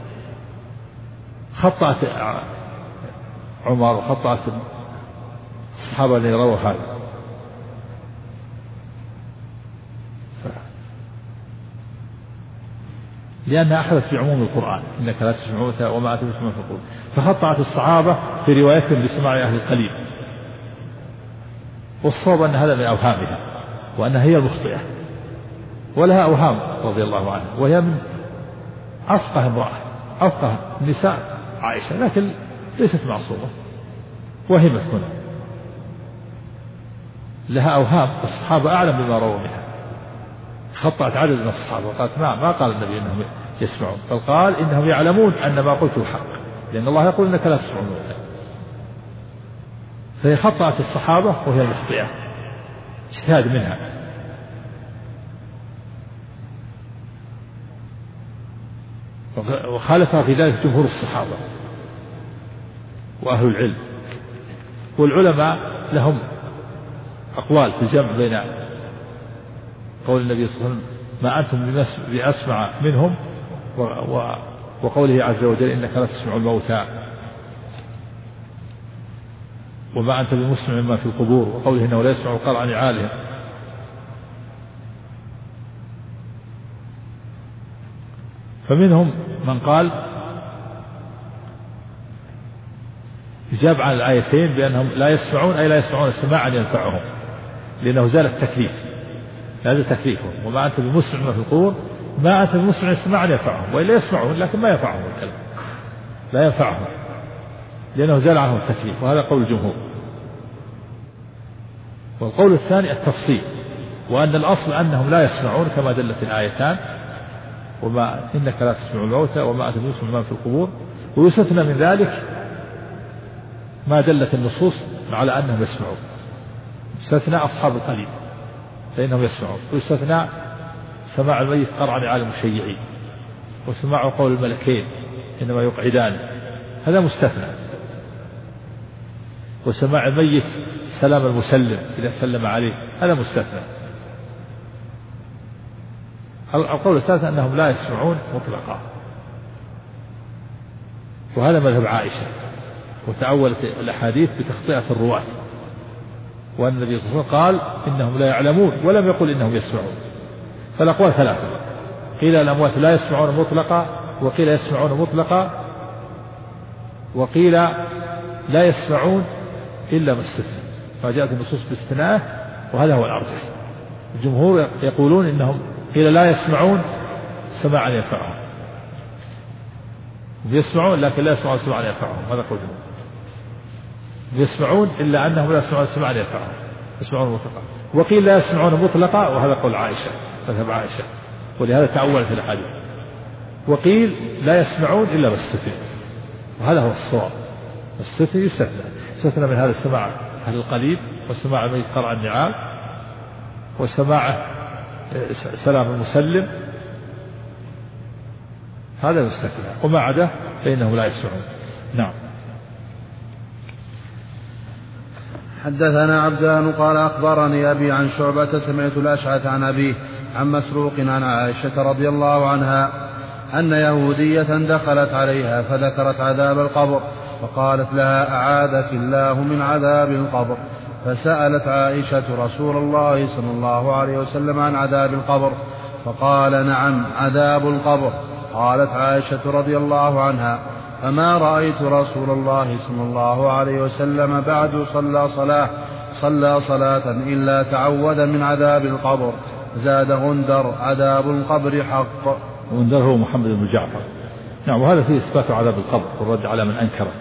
خطأت عمر وخطأت الصحابة الذين رووا هذا. لأنها أخذت بعموم القرآن إنك لا تسمع الموتى وما أنت بمسمع في القبور، فخطأت الصحابة في روايتهم بسماع أهل القليب. والصواب أن هذا من أوهامها وأنها هي المخطئة، ولها أوهام رضي الله عنها، وهي من أفقه امرأة أفقه النساء عائشة، لكن ليست معصومة، وهمت هنا لها أوهام. الصحابة أعلم بما رووا منها، خطأت عدد من الصحابة وقالت ما قال النبي إنهم يسمعون، بل قال إنهم يعلمون أن ما قلته حق، لأن الله يقول إنك لا تسمع الموتى. فهي خطأت الصحابة وهي المخطئة، اجتهاد منها. وخالفها في ذلك جمهور الصحابة وأهل العلم، والعلماء لهم أقوال في الجمع بين قول النبي صلى الله عليه وسلم ما أنتم بأسمع منهم وقوله عز وجل إنك لا تسمع الموتى وما أنت بمسمع مما في القبور، وقوله إنه لا يسمع قرع نعالهم. فمنهم من قال يجاب على الآيتين بأنهم لا يسمعون، أي لا يسمعون سماعا ينفعهم، لأنه زال التكليف، هذا تكليفهم. وما أنت بمسمع ما في القبور، ما أنت بمسمع سماعا ينفعهم، وإلا يسمعون لكن ما ينفعهم الكلام، لا ينفعهم لأنه زال عنهم التكليف، وهذا قول الجمهور. والقول الثاني التفصيل، وأن الأصل أنهم لا يسمعون كما دلت الآيتان، وما إنك لا تسمع الموتى وما أنت بمسمع ما في القبور. ويستثنى من ذلك ما دلت النصوص على أنهم يسمعون، يستثنى أصحاب القليل فإنهم يسمعون، ويستثنى سماع الميت قرع نعال المشيعين، وسماع قول الملكين إنما يقعدان، هذا مستثنى. وسماع الميت سلام المسلم إذا سلم عليه، هذا مستثنى. القول الثالث أنهم لا يسمعون مطلقا، وهذا مذهب عائشة، وتأولت الأحاديث بتخطئة الرواة، وأن النبي صلى الله عليه وسلم قال إنهم لا يعلمون ولم يقل إنهم يسمعون. فالأقوال ثلاثة، قيل الأموات لا يسمعون مطلقا، وقيل يسمعون مطلقا، وقيل لا يسمعون إلا ما استثنى، فجاءت النصوص باستثناءه، وهذا هو الأرجح. الجمهور يقولون إنهم قيل لا يسمعون سماعا ينفعهم، يسمعون لكن لا يسمعون سماعا ينفعهم، هذا قول الجمهور. يسمعون إلا أنهم لا يسمعون سماعا ينفعهم، يسمعون مطلقا. وقيل لا يسمعون مطلقا، وهذا قول عائشة، مذهب عائشة، ولهذا تأولت الأحاديث. وقيل لا يسمعون إلا ما استثنى، وهذا هو الصواب، الستر يستثنى من هذا السماع أهل القليل، وسماع الميت قرع النعال، وسماع سلام المسلم، هذا يستثنى، وما عدا فإنه لا يسمعون. نعم. حدثنا عبدان قال أخبرني أبي عن شعبة سمعت الأشعث عن أبيه عن مسروق عن عائشة رضي الله عنها أن يهودية دخلت عليها فذكرت عذاب القبر، فقالت لها أعاذك الله من عذاب القبر. فسألت عائشة رسول الله صلى الله عليه وسلم عن عذاب القبر، فقال نعم عذاب القبر. قالت عائشة رضي الله عنها فما رأيت رسول الله صلى الله عليه وسلم بعد صلى صلاة إلا تعوذ من عذاب القبر. زاد غندر عذاب القبر حق. غندر هو محمد بن جعفر. نعم. وهذا فيه إثبات عذاب القبر والرد على من أنكره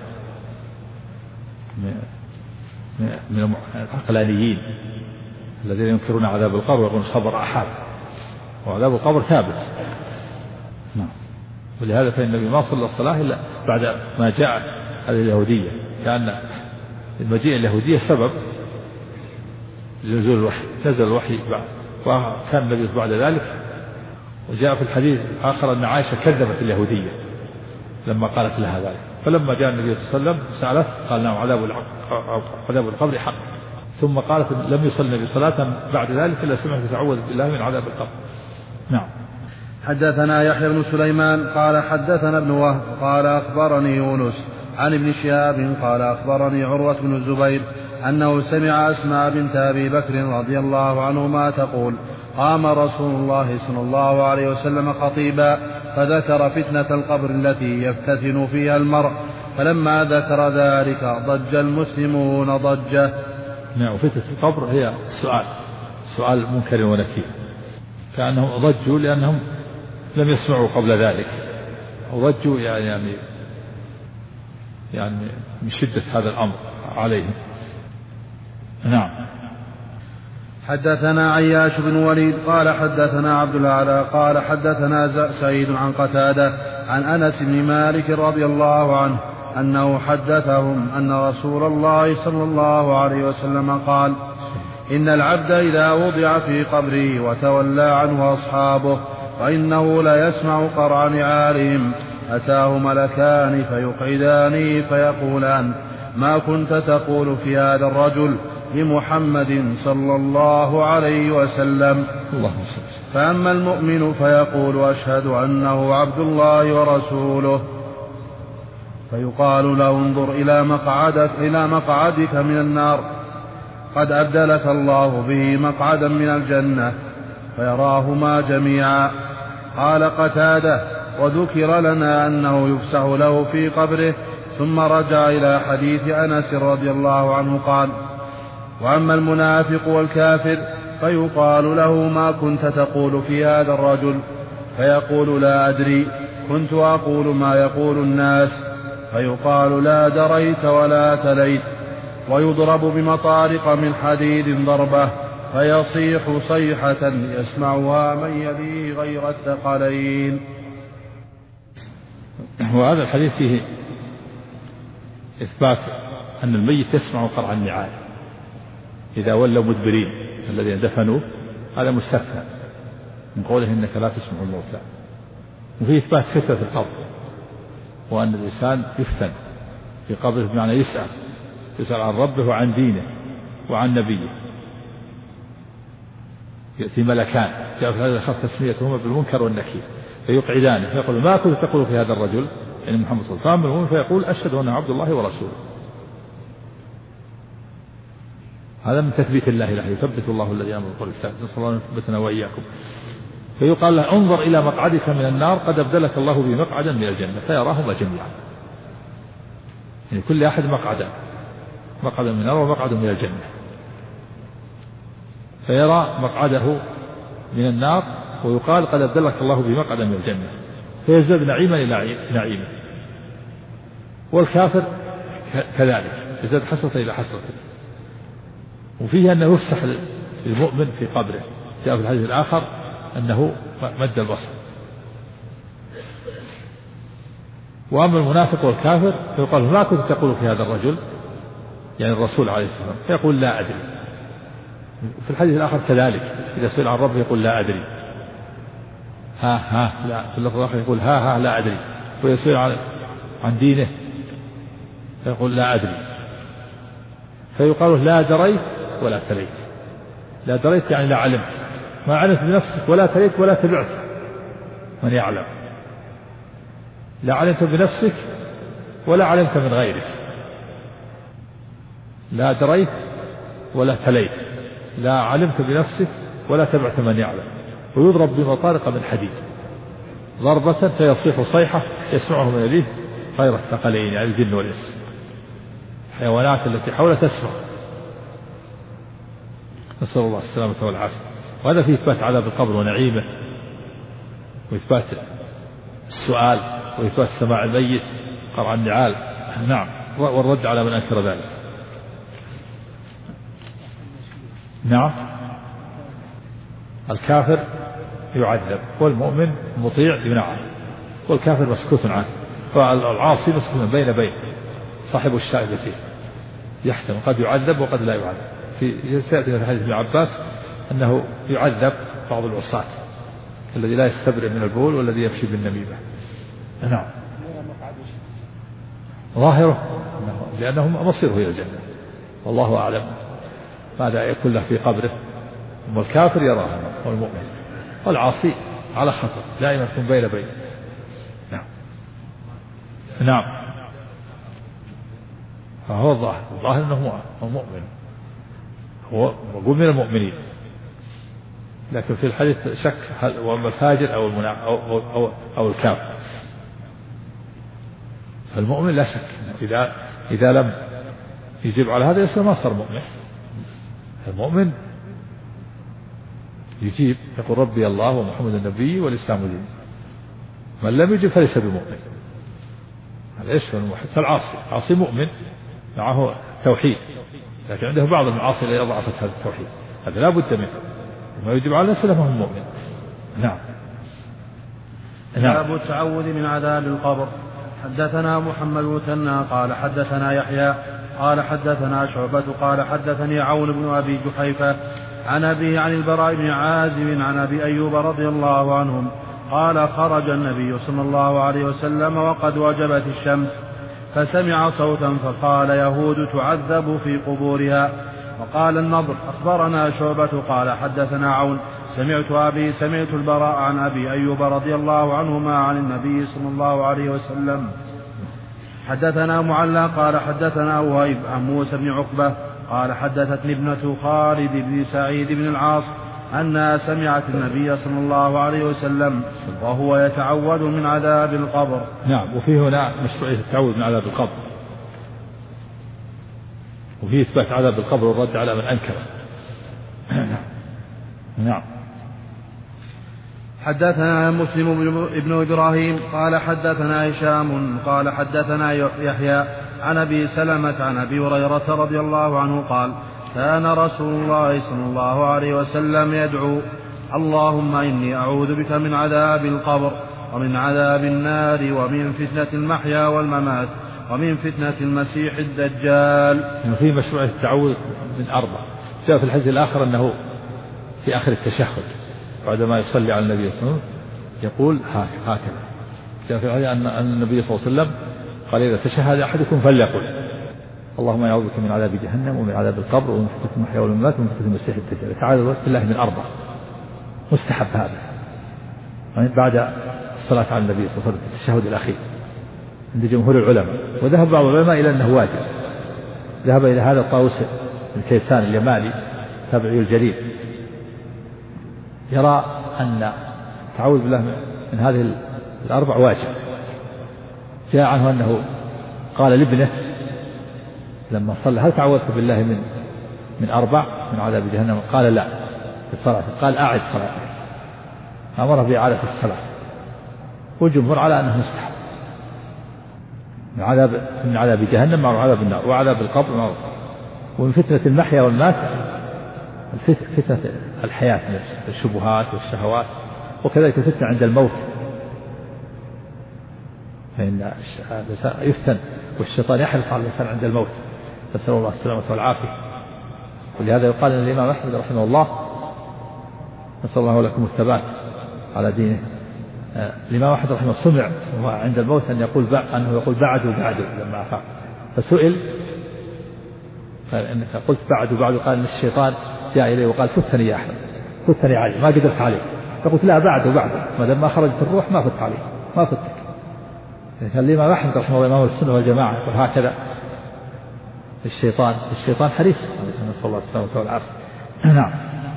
من العقلانيين الذين ينكرون عذاب القبر ويقولون خبر أحاد، وعذاب القبر ثابت. نعم. ولهذا فإن النبي ما صلى الصلاة إلا بعد ما جاء هذه اليهودية، كأن المجيء اليهودية سبب لنزول الوحي، نزل الوحي بعد، وكان النبي بعد ذلك. وجاء في الحديث آخر أن عائشة كذبت اليهودية لما قالت لها ذلك، فلما جاء النبي صلى الله عليه وسلم سألت قال نعم عذاب القبر حق. ثم قالت لم يصل النبي صلاة بعد ذلك إلا سمعت تعوذ بالله من عذاب القبر. نعم. حدثنا يحيى بن سليمان قال حدثنا ابن وهب قال أخبرني يونس عن ابن شهاب قال أخبرني عروة بن الزبير أنه سمع أسماء بنت أبي بكر رضي الله عنهما تقول قام رسول الله صلى الله عليه وسلم خطيبا فذكر فتنة القبر التي يفتتن فيها المرء، فلما ذكر ذلك ضج المسلمون ضجة. نعم. فتنة القبر هي سؤال منكر ونكير، كأنهم ضجوا لأنهم لم يسمعوا قبل ذلك، وضجوا يعني من شدة هذا الأمر عليهم. نعم. حدثنا عياش بن وليد قال حدثنا عبد الأعلى قال حدثنا سعيد عن قتادة عن أنس بن مالك رضي الله عنه أنه حدثهم أن رسول الله صلى الله عليه وسلم قال إن العبد إذا وضع في قبره وتولى عنه أصحابه فإنه لا يسمع قرع نعالهم أتاه ملكان فيقعدانه فيقولان ما كنت تقول في هذا الرجل لمحمد صلى الله عليه وسلم. فأما المؤمن فيقول أشهد أنه عبد الله ورسوله، فيقال له انظر إلى مقعدك من النار قد أبدلك الله به مقعدا من الجنة، فيراهما جميعا. قال قتادة وذكر لنا أنه يفسح له في قبره. ثم رجع إلى حديث أنس رضي الله عنه قال: وأما المنافق والكافر فيقال له: ما كنت تقول في هذا الرجل؟ فيقول: لا أدري، كنت أقول ما يقول الناس. فيقال: لا دريت ولا تليت. ويضرب بمطارق من حديد ضربة فيصيح صيحة يسمعها من يليه غير الثقلين. وهذا الحديث فيه إثبات أن الميت يسمع قرع النعال إذا ولوا مدبرين الذين دفنوه، هذا مستثنى من قوله إنك لا تسمع الموتى. وفيه إثبات فتنة القبر، وأن الإنسان يفتن في قبره، بمعنى يسأل عن ربه وعن دينه وعن نبيه. يأتي ملكان جاء في هذا الخط تسميتهما بالمنكر والنكير فيقعدانه فيقول: ما كنت تقول في هذا الرجل، يعني محمد صلى الله عليه وسلم، فيقول: أشهد أنه عبد الله ورسوله. هذا من تثبيت الله له، يثبت الله الذين آمنوا بالقول الثابت، نسأل الله أن يثبتنا وإياكم. فيقال له: انظر إلى مقعدك من النار قد أبدلك الله به مقعدا من الجنة، فيراهما جميعا. يعني كل أحد مقعدا من النار ومقعد من الجنة، فيرى مقعده من النار ويقال: قد أبدلك الله به مقعدا من الجنة، فيزداد نعيما إلى نعيمه. والكافر كذلك يزداد حسرة إلى حسرته. وفيه أنه يفسح للمؤمن في قبره، جاء في الحديث الآخر أنه مد البصر. وأما المنافق والكافر فيقال: ما كنت تقول في هذا الرجل، يعني الرسول عليه الصلاة والسلام، فيقول: لا أدري. في الحديث الآخر كذلك إذا سئل عن ربه يقول: لا أدري. لا، في اللفظ الآخر يقول: لا أدري. ويسئل عن دينه فيقول: لا أدري. فيقال: لا دريت ولا تليت. لا دريت يعني لا علمت، ما علمت بنفسك، ولا تليت ولا تبعت من يعلم. لا علمت بنفسك ولا علمت من غيرك. لا دريت ولا تليت، لا علمت بنفسك ولا تبعت من يعلم. ويضرب بمطارق من حديد ضربة فيصيح صيحة يسمعه من يليه غير الثقلين، يعني الجن والإنس. الحيوانات التي حوله تسمع. نسأل الله السلامة والعافية. وهذا فيه إثبات عذاب القبر ونعيمه، وإثبات السؤال، وإثبات سماع الميت قرع النعال. نعم، والرد على من أنكر ذلك. نعم، الكافر يعذب، والمؤمن مطيع ينعم، والكافر مسكوت عنه، والعاصي مسكوت بين صاحب الشائبة فيه، يحتمل قد يعذب وقد لا يعذب. سيأتي في حديث ابن عباس أنه يعذب بعض العصاة الذي لا يستبرئ من البول والذي يمشي بالنميمة. نعم، ظاهره لأنه مصيره إلى الجنة، والله أعلم ماذا يكون له في قبره. والكافر يراها، والمؤمن والعاصي على خطر دائما يكون بين. نعم، فهو الظاهر أنه مؤمن، هو موجود من المؤمنين. لكن في الحديث شك هل هو الفاجر أو المنافق أو الكافر. فالمؤمن لا شك إذا لم يجيب على هذا يصير ما صار مؤمن. المؤمن يجيب يقول: ربي الله ومحمد النبي والإسلام دين. من لم يجب فليس بمؤمن. هذا ايش هو الموحد؟ فالعاصي مؤمن معه توحيد، لكن عنده بعض المعاصي التي أضعفت هذا التوحيد، هذا لا بد منه، وما يجب على الناس فهو مؤمن. نعم. باب التعوذ من عذاب القبر. حدثنا محمد المثنى قال حدثنا يحيى قال حدثنا شعبة قال حدثني عون بن أبي جحيفة عن أبيه عن البراء بن عازب عن أبي أيوب رضي الله عنهم قال: خرج النبي صلى الله عليه وسلم وقد وجبت الشمس، فسمع صوتا فقال: يهود تعذب في قبورها. وقال النضر: أخبرنا شعبة قال حدثنا عون سمعت البراء عن أبي أيوب رضي الله عنهما عن النبي صلى الله عليه وسلم. حدثنا معلى قال حدثنا وهيب عن موسى بن عقبة قال حدثتني ابنة خالد بن سعيد بن العاص أنها سمعت النبي صلى الله عليه وسلم وهو يتعوذ من عذاب القبر. نعم. وفي هنا مشروعية التعوذ من عذاب القبر، وفي إثبات عذاب القبر والرد على من أنكره. نعم. حدثنا مسلم بن إبراهيم قال حدثنا هشام قال حدثنا يحيى عن أبي سلمة عن أبي هريرة رضي الله عنه قال كان رسول الله صلى الله عليه وسلم يدعو اللهم إني أعوذ بك من عذاب القبر ومن عذاب النار ومن فتنة المحيا والممات ومن فتنة المسيح الدجال. في مشروع التعوذ من 4. جاء في الحديث الآخر أنه في آخر التشهد بعدما يصلي على النبي صلى الله عليه وسلم يقول هكذا. جاء في الحديث أن النبي صلى الله عليه وسلم قال إذا تشهد أحدكم فليقل اللهم أعوذ بك من عذاب جهنم ومن عذاب القبر ومن فتنة المحيا والممات ومن فتنة المسيح الدجال. تعالى بالله من 4 مستحب هذا بعد الصلاة على النبي صلى الله عليه وسلم التشهد الأخير عند جمهور العلماء. وذهب بعض العلماء إلى أنه واجب. ذهب إلى هذا طاووس بن كيسان اليماني تابعي الجليل يرى أن تعوذ بالله من هذه 4 واجب. جاء عنه أنه قال لابنه لما صلى هل تعوذت بالله من 4 من عذاب جهنم؟ قال لا في الصلاة. قال أعد صلاتك. أمره بإعادة الصلاة. والجمهور على أنه مستحب من عذاب جهنم مع عذاب النار وعذاب القبر ومن فتنة المحيا والمات فتنة الحياة من الشبهات والشهوات وكذلك الفتنة عند الموت فإن يفتن والشيطان يحرص على الإنسان عند الموت نسأل الله السلامة والعافية. ولهذا يقال أن الإمام أحمد رحمه الله نسأل الله لكم الثبات على دينه. الإمام أحمد رحمه الله سمع عند الموت أنه يقول بعدوا لما أفاق فسئل قال إنك قلت بعدوا قال إن الشيطان جاء إليه وقال فتني يا أحمد فتني علي ما قدرت عليه. فقلت لا بعدوا ما دام ما خرجت الروح ما فت عليه ما فتك. كان الإمام أحمد رحمه الله إمام السنة والجماعة يقول هكذا الشيطان حريص نسأل الله السلامة والعافية. نعم.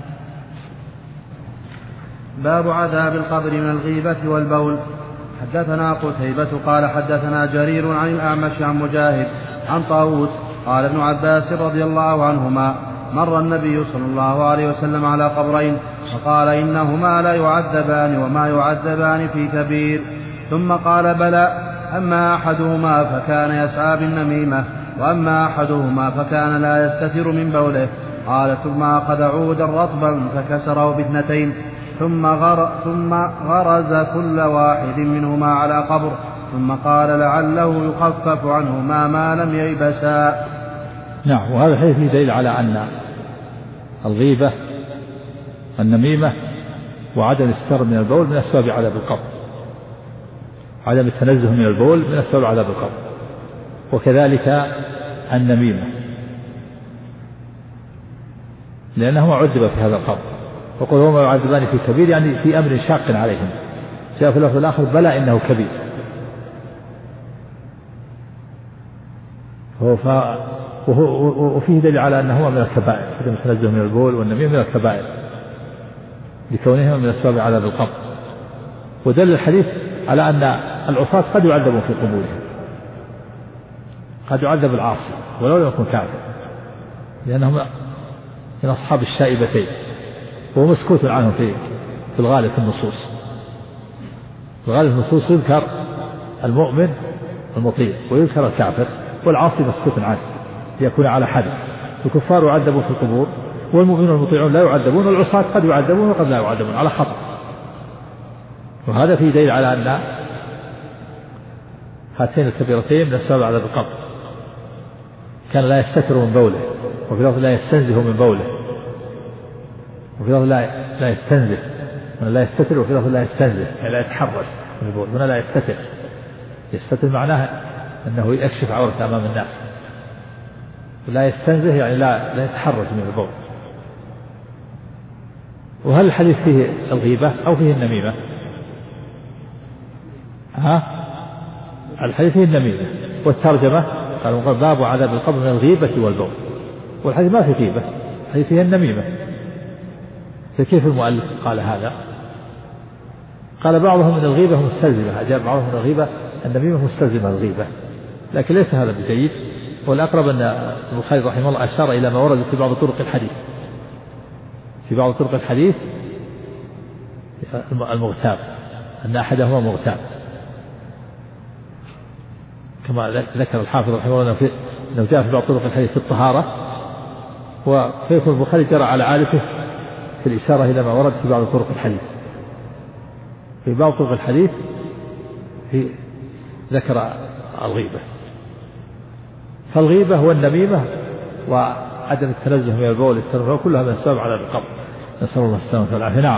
باب عذاب القبر من الغيبة والبول. حدثنا قتيبة قال حدثنا جرير عن الأعمش عن مجاهد عن طاووس قال ابن عباس رضي الله عنهما مر النبي صلى الله عليه وسلم على قبرين فقال إنهما لا يعذبان وما يعذبان في كبير ثم قال بلى أما أحدهما فكان يسعى بالنميمة وأما أحدهما فكان لا يستتر من بوله. قال ثم أخذ عودا رطبا فكسره ب2 ثم غرز كل واحد منهما على قبر ثم قال لعله يخفف عنهما ما لم ييبسا. نعم. وهذا الحديث فيه دليل على أن الغيبة النميمة وعدم الستر من البول من أسباب عذاب القبر. عدم التنزه من البول من أسباب عذاب القبر وكذلك النميمة لأنهما عذب في هذا القبر. وقل هما يعذبان في كبير يعني في أمر شاق عليهم. جاء في اللفظ الآخر بلى إنه كبير. وفيه دليل على أنهما من الكبائر. عدم التنزه من البول والنميمة من الكبائر لكونهما من أسباب عذاب القبر. ودل الحديث على أن العصاة قد يعذبون في قبورهم. قد يعذب العاصي ولو لم يكن كافر لأنهم من أصحاب الشائبتين وهو مسكوت عنه في الغالب في النصوص. في الغالب في النصوص يذكر المؤمن المطيع ويذكر الكافر والعاصي مسكوت عنه ليكون على حد. الكفار يعذبون في القبور والمؤمنون المطيعون لا يعذبون والعصاة قد يعذبون وقد لا يعذبون على خطأ. وهذا فيه دليل على أن هاتين الكبيرتين من أسباب عذاب القبر. كان لا يستتر من بوله وفي لفظ لا يستنزه من بوله وفي لفظ لا يستنزه لا يستتر وفي لفظ لا يستنزه يعني لا يتحرس من البول. هنا لا يستتر. يستتر معناه أنه يكشف عورته أمام الناس. لا يستنزه يعني لا يتحرز من البول. وهل الحديث فيه الغيبة أو فيه النميمة؟ الحديث فيه النميمة. والترجمة قالوا باب عذاب القبر من الغيبة والبول. والحديث ما فيه غيبة الحديث فيه النميمة. فكيف المؤلف قال هذا؟ قال بعضهم من الغيبة مستلزمة، أجاب بعضهم من الغيبة النميمة مستلزمة الغيبة، لكن ليس هذا بجيد. والأقرب أن البخاري رحمه الله أشار إلى ما ورد في بعض طرق الحديث، في بعض طرق الحديث المغتاب، أن أحدهما مغتاب، كما ذكر الحافظ رحمه الله أنه جاء في بعض طرق الحديث في الطهارة، وفيكون البخاري جرى على عادته في الإشارة إلى ما ورد في بعض طرق الحديث. في بعض طرق الحديث ذكر الغيبة، فالغيبة والنميمة وعدم التنزه من البول والسرور كلها من السبب على القبر، نسأل الله السلامة والعافية. نعم.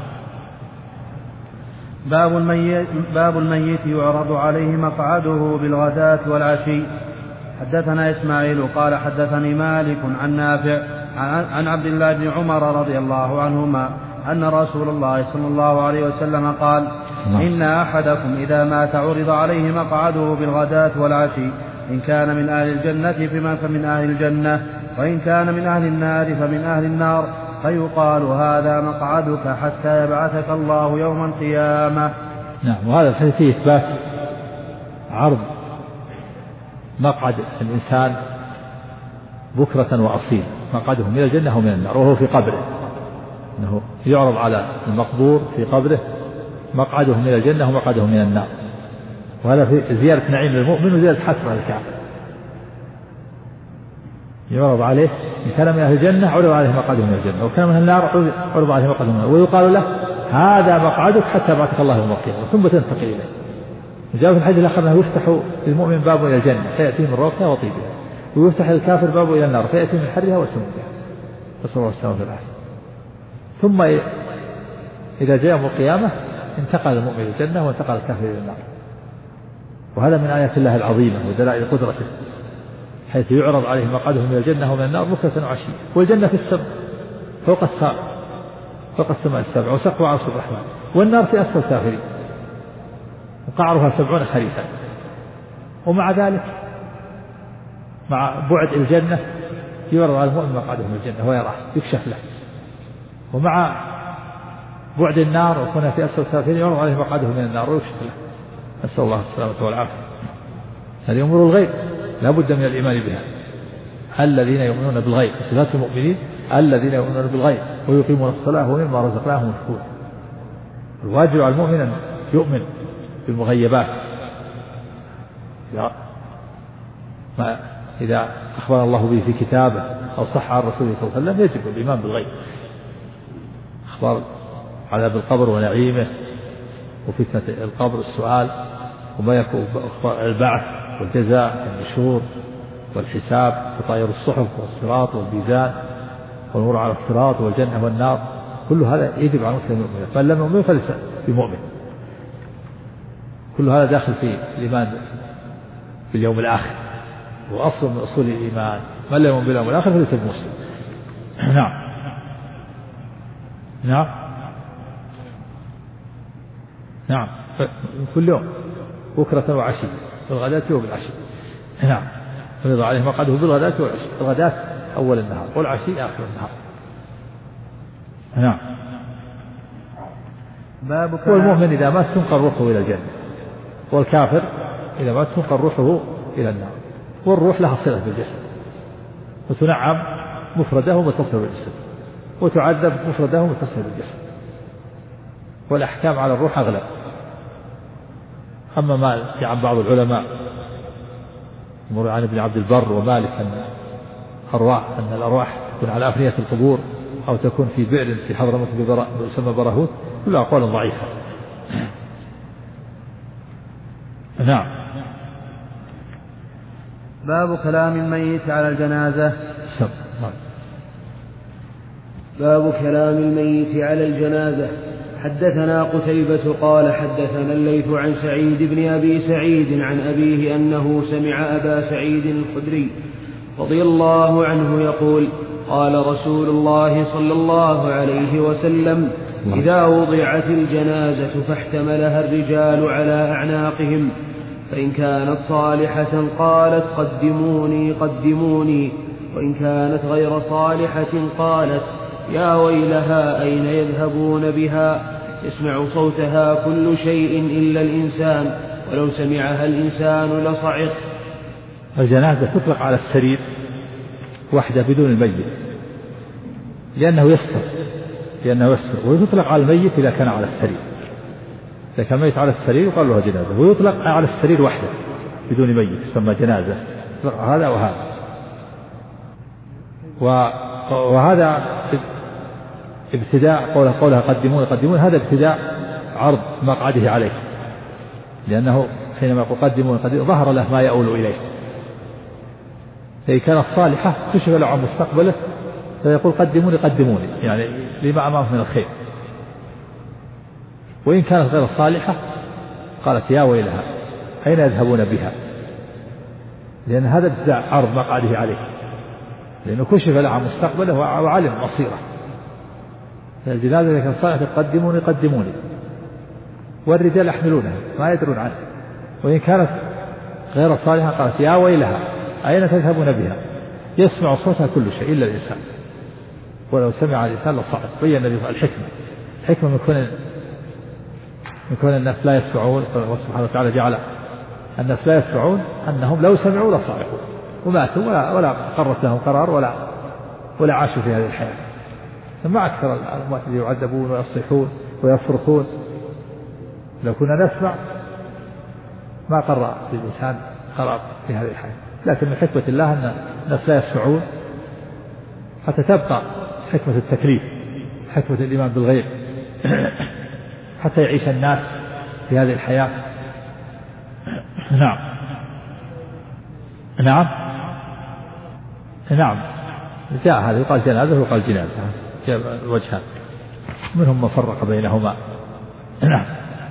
باب الميت يعرض عليه مقعده بالغداة والعشي. حدثنا إسماعيل قال حدثني مالك عن نافع عن عبد الله بن عمر رضي الله عنهما أن رسول الله صلى الله عليه وسلم قال: إن أحدكم إذا مات عرض عليه مقعده بالغداة والعشي، إن كان من أهل الجنة فمن أهل الجنة، وإن كان من أهل النار فمن أهل النار، فيقال هذا مقعدك حتى يبعثك الله يوم القيامة. نعم. وهذا الحديث فيه إثبات عرض مقعد الإنسان بكرة وأصيل، مقعده من الجنة ومن النار، وهو في قبره، أنه يعرض على المقبور في قبره مقعده من الجنة ومقعده من النار، وهذا في زيادة نعيم للمؤمن وزيادة حسرة للكافر. يعرض عليه إن كان من أهل الجنة عرض عليه مقعده من الجنة، وكان من النار عرض عليه مقعده من النار، ويقال له هذا مقعدك حتى يبعثك الله يوم القيامة ثم تنتقل إليه. وجاء في الحديث الآخر أنه يفتح للمؤمن باب إلى الجنة فيأتيه من روحها وطيبها، ويفتح للكافر باب إلى النار فيأتيه من حرها وسمومها، نسأل الله السلامة والعافية. ثم إذا جاء يوم القيامة انتقل المؤمن إلى الجنة وانتقل الكافر إلى النار. وهذا من آيات الله العظيمة ودلائل قدرته، حيث يعرض عليه مقعده من الجنة ومن النار بكرة وعشية. والجنة في السماء فوق السماء السبع وسقف عرش الرحمن، والنار في أسفل سافلين وقعرها 70 خريفا. ومع ذلك مع بعد الجنة يعرض على المؤمن مقعده من الجنة ويراه يكشف له، ومع بعد النار وكنا في أسفل سافلين يعرض عليه مقعده من النار ويكشف له، نسأل الله السلامة والعافية. هذه أمور الغيب لا بد من الإيمان بها. الذين يؤمنون بالغيب، صفات المؤمنين الذين يؤمنون بالغيب ويقيمون الصلاة ومما رزقناهم ينفقون. الواجب على المؤمن أن يؤمن بالمغيبات، إذا أخبر الله به في كتابه أو صح عن رسوله صلى الله عليه وسلم يجب الإيمان بالغيب، أخبار عذاب القبر ونعيمه وفتنة القبر السؤال وما يكون البعث والجزاء والنشور والحساب وطائر الصحف والصراط والميزان والمرور على الصراط والجنة والنار، كل هذا يجب على المسلم المؤمن، فإن لم يؤمن فليس بمؤمن. كل هذا داخل في الإيمان باليوم الآخر، وأصل من أصول الإيمان من لا يؤمن باليوم الآخر فليس بمسلم. نعم. نعم. نعم. كل يوم بكرة وعشي، بالغداة وبالعشي. نعم. يرضى عليه مقعده بالغداة والعشي، الغداة أول النهار والعشي آخر النهار. نعم. والمؤمن إذا مات تنقل روحه إلى الجنة، والكافر إذا مات تنقل روحه إلى النار. والروح لها صلة بالجسد، وتنعم مفرده ومتصل بالجسد، وتعذب مفرده ومتصل بالجسد. والأحكام على الروح أغلب. أما ما عن بعض العلماء مر عن ابن عبد البر ومالك أن الأرواح تكون على أفنية القبور أو تكون في بئر في حضرموت يسمى براهوت، كل أقوال ضعيفة. نعم. باب كلام الميت على الجنازة. باب كلام الميت على الجنازة. حدثنا قتيبة قال حدثنا الليث عن سعيد بن أبي سعيد عن أبيه أنه سمع أبا سعيد الخدري رضي الله عنه يقول: قال رسول الله صلى الله عليه وسلم: إذا وضعت الجنازة فاحتملها الرجال على أعناقهم، فإن كانت صالحة قالت قدموني قدموني، وإن كانت غير صالحة قالت يا ويلها أين يذهبون بها يسمع صوتها كل شيء إلا الإنسان ولو سمعها الإنسان لصعق. الجنازة تطلق على السرير وحده بدون الميت لأنه يستر ويطلق على الميت إذا كان على السرير. إذا كان الميت على السرير يقال له جنازة، ويطلق على السرير وحده بدون ميت يسمى جنازة. هذا وهذا ابتداء قولها قدمون هذا ابتداء عرض مقعده عليه، لأنه حينما قدمون ظهر له ما يؤول إليه. فإن كانت صالحة كشف له عن مستقبله فيقول قدموني يعني لما أمامه من الخير. وإن كانت غير صالحة قالت يا ويلها أين يذهبون بها، لأن هذا ابتداء عرض مقعده عليه، لأنه كشف له عن مستقبله وعلم مصيره. الجنازة إذا كانت صالحة قدموني والرجال يحملونها ما يدرون عنه. وإن كانت غير صالحة قالت يا ويلها أين تذهبون بها يسمع صوتها كل شيء إلا الإنسان ولو سمع الإنسان لصعق. بين الحكمة من كون الناس لا يسمعون. سبحانه وتعالى جعل الناس لا يسمعون أنهم لو سمعوا لصعقوا وماتوا ولا قرت لهم قرار ولا عاشوا في هذه الحياة. ما أكثر الأموات اللي يعذبون ويصيحون ويصرخون. لو كنا نسمع ما قرر للإنسان قرار في هذه الحياة. لكن من حكمة الله أن الناس لا يسمعون حتى تبقى حكمة التكليف، حكمة الإيمان بالغيب، حتى يعيش الناس في هذه الحياة. نعم جاء هذا يقال جنازة ويقال جنازة، جاء الوجهان منهم من فرق بينهما. نعم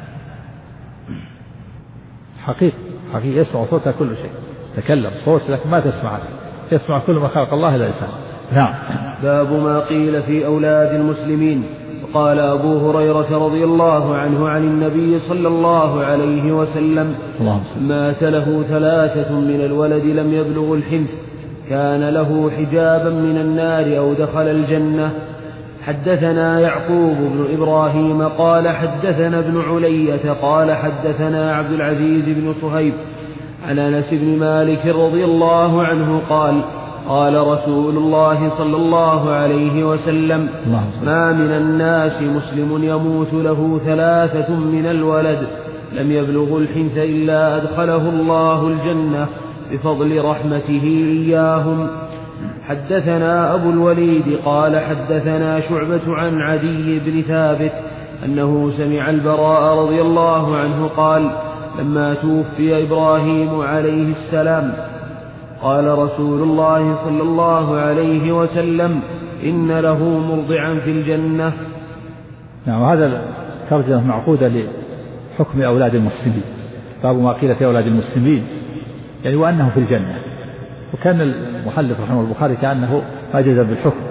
حقيقي يسمع صوتها كل شيء، تكلم صوت لكن ما تسمع، يسمع كل ما خلق الله إلا الإنسان. نعم. باب ما قيل في أولاد المسلمين. وقال أبو هريرة رضي الله عنه عن النبي صلى الله عليه وسلم مات له 3 من الولد لم يبلغ الحنث كان له حجابا من النار أو دخل الجنة. حدثنا يعقوب بن إبراهيم قال حدثنا ابن علية قال حدثنا عبد العزيز بن صهيب عن أنس بن مالك رضي الله عنه قال قال رسول الله صلى الله عليه وسلم ما من الناس مسلم يموت له 3 من الولد لم يبلغ الحنث إلا أدخله الله الجنة بفضل رحمته إياهم. حدثنا أبو الوليد قال حدثنا شعبة عن عدي بن ثابت أنه سمع البراء رضي الله عنه قال لما توفي إبراهيم عليه السلام قال رسول الله صلى الله عليه وسلم إن له مرضعا في الجنة. نعم. هذا ترجمة معقودة لحكم أولاد المسلمين. باب ما قيل في أولاد المسلمين يعني وأنهم في الجنة. وكان المؤلف رحمه البخاري كأنه أجاز بالحكم،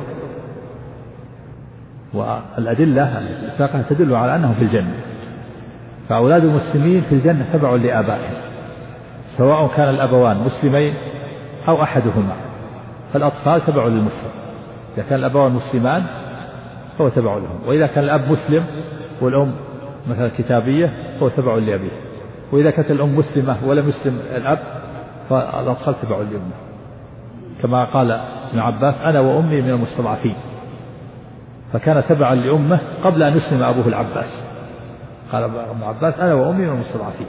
والأدلة الساقة تدل على أنهم في الجنة. فأولاد المسلمين في الجنة تبع لآبائهم سواء كان الأبوان مسلمين أو أحدهما، فالأطفال تبع للمسلم. إذا كان الأبوان مسلمان فهو تبع لهم، وإذا كان الأب مسلم والأم مثلا كتابية فهو تبع لأبيه، وإذا كانت الأم مسلمة ولم يسلم الأب فالأطفال تبع لأمه، كما قال ابن عباس أنا وأمي من المستضعفين، فكان تبعا لأمه قبل أن يسلم أبوه العباس. قال ابن عباس أنا وأمي من المستضعفين،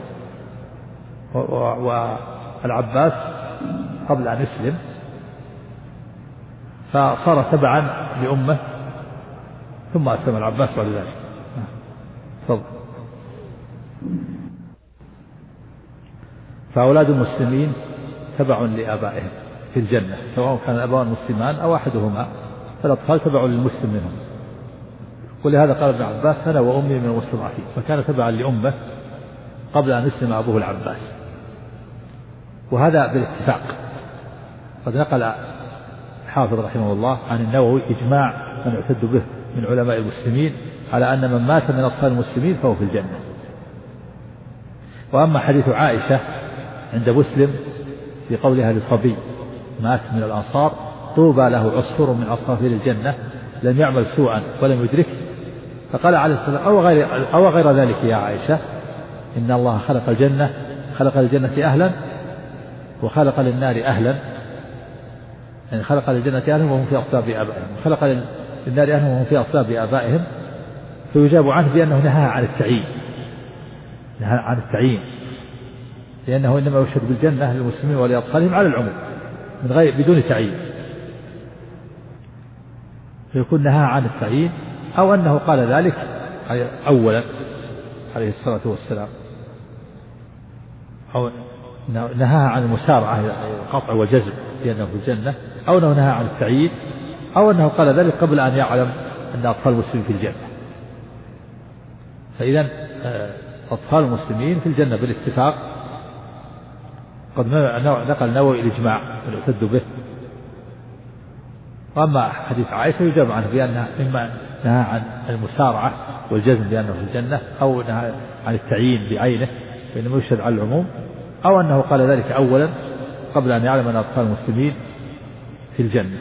والعباس قبل أن يسلم فصار تبعا لأمه ثم أسلم العباس بعد ذلك. تفضل. فأولاد المسلمين تبع لآبائهم في الجنة سواء كان الأبوان مسلمان أو أحدهما، فالأطفال تبع للمسلم منهم. ولهذا قال ابن عباس أنا وأمي من المستضعفين، فكان تبعا لأمه قبل أن يسلم أبوه العباس. وهذا بالاتفاق. قد نقل حافظ رحمه الله عن النووي إجماع من يعتد به من علماء المسلمين على أن من مات من أطفال المسلمين فهو في الجنة. وأما حديث عائشة عند مسلم في قولها لصبي مات من الأنصار طوبى له عصفور من عصافير الجنة لم يعمل سوءا ولم يدركه، فقال عليه الصلاة أو غير ذلك يا عائشة إن الله خلق للجنة أهلا وخلق للنار أهلا، يعني خلق للجنة أهلا وهم في أصلاب آبائهم، خلق للنار أهلا وهم في أصلاب آبائهم، فيجاب عنه بأنه نهى عن التعيين لأنه إنما يشهد بالجنة للمسلمين ولأطفالهم على العموم من غير بدون تعيين، فيكون نهى عن التعيين، أو أنه قال ذلك أولا عليه الصلاة والسلام، أو نهى عن المسارعة القطع والجزم لأنه في الجنة، أو أنه نهى عن التعيين، أو أنه قال ذلك قبل أن يعلم أن أطفال المسلمين في الجنة. فإذا أطفال المسلمين في الجنة بالاتفاق، قد نقل النووي الإجماع والعتد به. وأما حديث عائشة يجاب عنه بأنها إما نهى عن المسارعة والجزم بأنه في الجنة، أو نهى عن التعيين بعينه فإنه يشهد على العموم، أو أنه قال ذلك أولا قبل أن يعلم أن أطفال المسلمين في الجنة.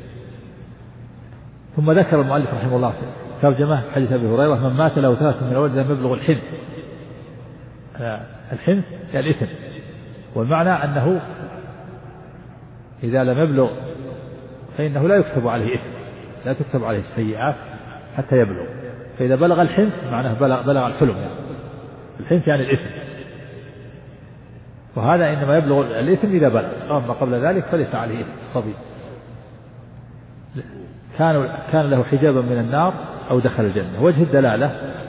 ثم ذكر المؤلف رحمه الله في ترجمة حديث أبي هريرة من مات له 3 من الولد لم يبلغ الحنث. الحنث يعني الإثم، والمعنى أنه إذا لم يبلغ فإنه لا يكتب عليه إثم، لا تكتب عليه السيئات حتى يبلغ، فإذا بلغ الحنث معناه بلغ الحلم، يعني الحنث يعني الإثم، وهذا إنما يبلغ الإثم إذا بلغ، أما قبل ذلك فليس عليه إثم. الصبي كان له حجابا من النار أو دخل الجنة. وجه الدلالة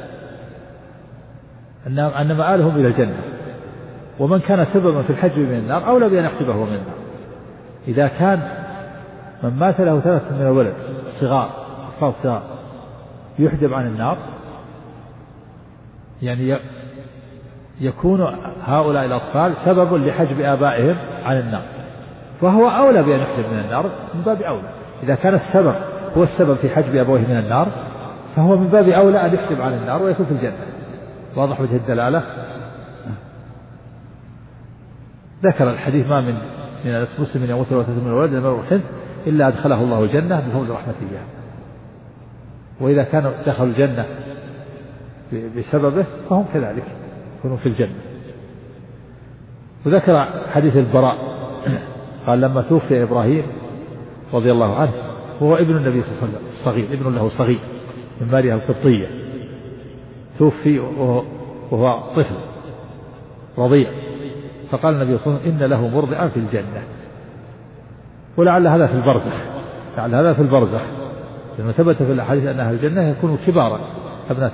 أن مآلهم إلى الجنة، ومن كان سببا في الحجب من النار أولى بأن يحجبه من النار. إذا كان من مات له 3 من الولد صغار أطفال صغار يحجب عن النار، يعني يكون هؤلاء الأطفال سبب لحجب آبائهم عن النار، فهو أولى بأن يحجب من النار من باب أولى. إذا كان السبب هو السبب في حجب أبويه من النار فهو من باب أولى أن يحجب عن النار ويكون في الجنة. واضح وجه الدلالة؟ ذكر الحديث ما من مسلم يموت له 3 من الولد لم يبلغ الحنث إلا أدخله الله الجنة بفضل رحمته، وإذا كانوا دخلوا الجنة بسببه فهم كذلك يكونوا في الجنة. وذكر حديث البراء قال لما توفي إبراهيم رضي الله عنه وهو ابن النبي صلى الله عليه وسلم صغير، ابن له صغير من ماريا القبطية، توفي وهو طفل رضيع، فقال النبي صلى الله عليه وسلم إن له مرضعا في الجنة. ولعل هذا في البرزخ، لعل هذا في البرزخ، لما ثبت في الأحاديث أن أهل الجنة يكونوا كبارا أبناء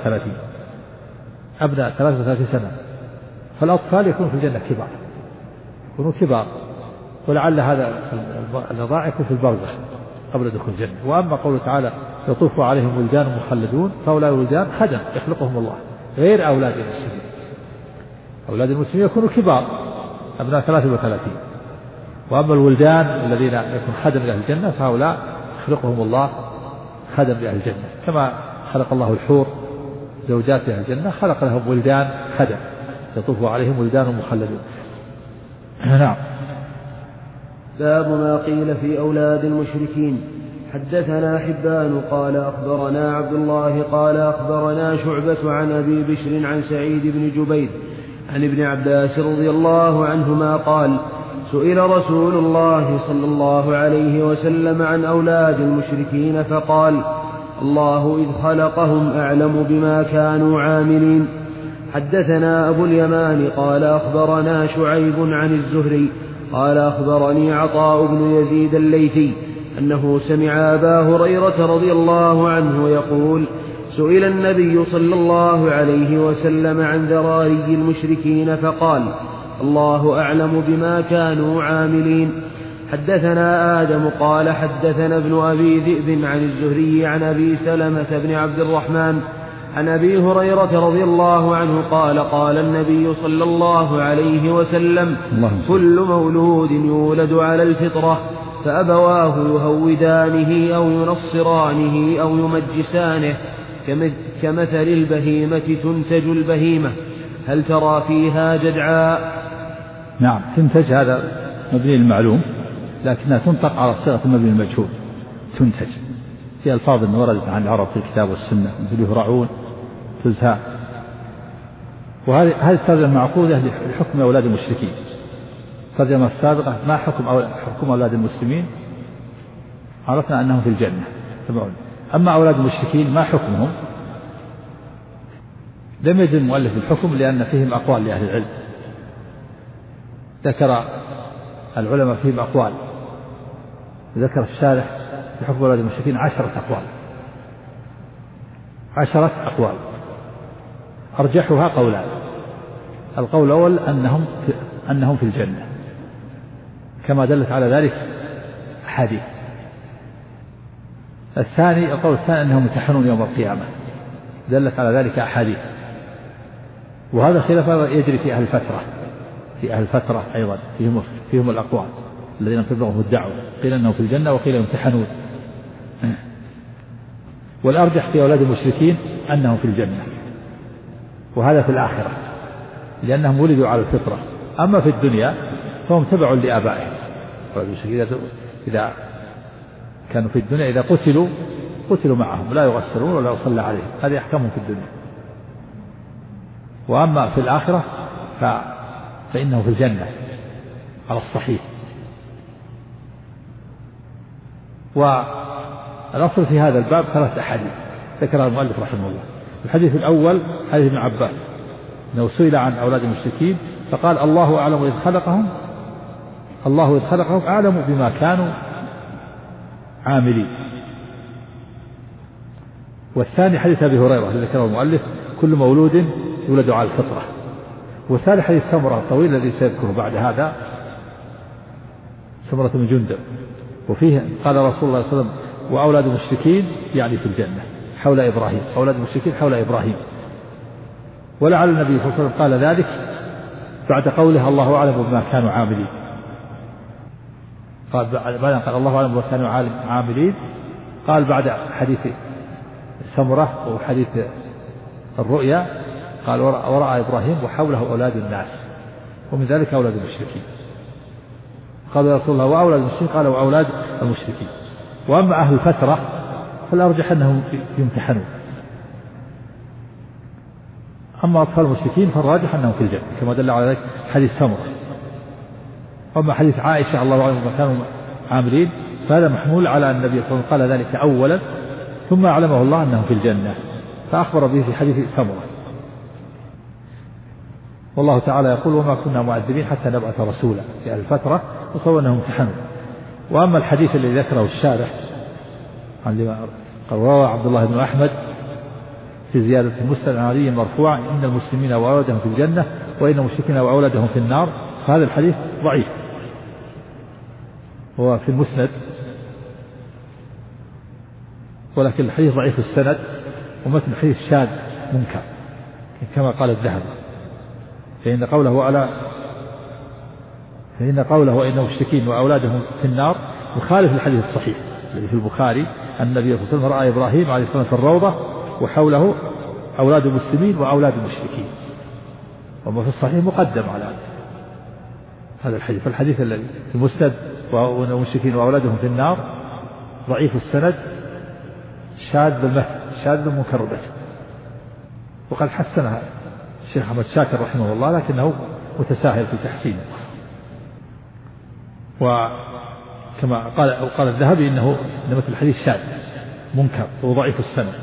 33 سنة، فالأطفال يكونوا في الجنة كبار، يكونوا كبار، ولعل هذا الرضاع يكون في البرزخ قبل دخول الجنة. وأما قوله تعالى يطوف عليهم ولدان مخلدون، فأولاد الولدان خدم يخلقهم الله غير أولاد المسلمين. أولاد المسلمين يكونوا كبار أبناء 33، وأما الولدان الذين يكون خدم لأهل الجنة فهؤلاء يخلقهم الله خدم لأهل الجنة، كما خلق الله الحور زوجات أهل الجنة خلق لهم ولدان خدم يطوف عليهم ولدان مخلدون. نعم. باب ما قيل في أولاد المشركين. حدثنا حبان قال أخبرنا عبد الله قال أخبرنا شعبة عن أبي بشر عن سعيد بن جبير عن ابن عباس رضي الله عنهما قال سئل رسول الله صلى الله عليه وسلم عن أولاد المشركين فقال الله إذ خلقهم أعلم بما كانوا عاملين. حدثنا أبو اليمان قال أخبرنا شعيب عن الزهري قال أخبرني عطاء بن يزيد الليثي أنه سمع أبا هريرة رضي الله عنه يقول سئل النبي صلى الله عليه وسلم عن ذراري المشركين فقال الله أعلم بما كانوا عاملين. حدثنا آدم قال حدثنا ابن أبي ذئب عن الزهري عن أبي سلمة بن عبد الرحمن عن أبي هريرة رضي الله عنه قال قال النبي صلى الله عليه وسلم كل مولود يولد على الفطرة فأبواه يهودانه أو ينصرانه أو يمجسانه كمثل البهيمة تنتج البهيمة هل ترى فيها جدعاء. نعم، تنتج هذا مبني المعلوم لكنها تنطق على صيغة المبني المجهول، تنتج في ألفاظ أن وردت عن العرب في الكتاب والسنة مثل يهرعون تزهى. وهذه الترجمة معقودة لحكم أولاد المشركين. الترجمة السابقة ما حكم أولاد المسلمين، عرفنا أنهم في الجنة. أما أولاد المشركين ما حكمهم، لم يجد المؤلف الحكم لأن فيهم أقوال لأهل العلم. ذكر العلماء فيهم أقوال، ذكر الشارح في حكم أولاد المشركين 10 أقوال أرجحها قولان. القول الأول أنهم في الجنة كما دلت على ذلك أحاديث. القول الثاني أنهم يمتحنون يوم القيامة، دلت على ذلك أحاديث. وهذا خلاف يجري في أهل الفترة أيضا فيهم الأقوال الذين لم تبلغهم الدعوة، قيل أنهم في الجنة وقيل يمتحنون. والأرجح في أولاد المشركين أنهم في الجنة، وهذا في الآخرة لأنهم ولدوا على الفطرة. أما في الدنيا فهم تبع لآبائهم. إذا كانوا في الدنيا إذا قتلوا معهم لا يغسلون ولا يصلى عليهم، هذه أحكامهم في الدنيا. وأما في الآخرة فإنه في الجنة على الصحيح. والأصل في هذا الباب 3 أحاديث ذكرها المؤلف رحمه الله. الحديث الأول حديث ابن عباس أنه سئل عن أولاد المشركين فقال الله أعلم إذ خلقهم أعلم بما كانوا عاملين. والثاني حديث أبي هريرة الذي ذكره المؤلف كل مولود يولد على الفطرة. والثالث حديث سمرة الطويل الذي سيذكره بعد هذا، سمرة بن جندب، وفيه قال رسول الله صلى الله عليه وسلم وأولاد المشركين يعني في الجنة حول إبراهيم، أولاد المشركين حول إبراهيم. ولعل النبي صلى الله عليه وسلم قال ذلك بعد قوله الله أعلم بما كانوا عاملين. قال الله أعلم بما كانوا عاملين، قال بعد حديث سمرة وحديث الرؤيا قال ورأى إبراهيم وحوله أولاد الناس ومن ذلك أولاد المشركين. قال يا رسول الله وأولاد المشركين؟ قال وأولاد المشركين. وأما أهل الفترة فالأرجح أنهم يمتحنون. أما أطفال المشركين فالراجح أنهم في الجنة كما دل على ذلك حديث سمرة. أما حديث عائشة الله أعلم بما كانوا عاملين فهذا محمول على النبي صلى الله عليه وسلم قال ذلك أولا ثم أعلمه الله أنهم في الجنة، فأخبر به في حديث سمرة. والله تعالى يقول وما كنا معذبين حتى نبعث رسولا في أهل الفترة، وصور أنهم امتحنوا. وأما الحديث الذي ذكره الشارح قال رواه عبد الله بن أحمد في زيادة المسند عن علي مرفوعا إن المسلمين وأولادهم في الجنة وإن المشركين وأولادهم في النار، فهذا الحديث ضعيف. هو في المسند ولكن الحديث ضعيف السند، ومتن الحديث شاذ منكر كما قال الذهبي. فإن قوله وإن المشركين وأولادهم في النار مخالف للحديث الصحيح الذي في البخاري أن النبي صلى الله عليه وسلم رأى إبراهيم عليه الصلاة والسلام في الروضة وحوله أولاد المسلمين وأولاد المشركين، وما في الصحيح مقدم على هذا الحديث. فالحديث الذي في المسند وأن المشركين وأولادهم في النار ضعيف السند شاذ بالمتن شاذ بالمنكر به، وقد حسنها الشيخ أحمد شاكر رحمه الله لكنه متساهل في تحسينه. وكما قال الذهبي إن مثل الحديث شاذ منكر وضعيف السند.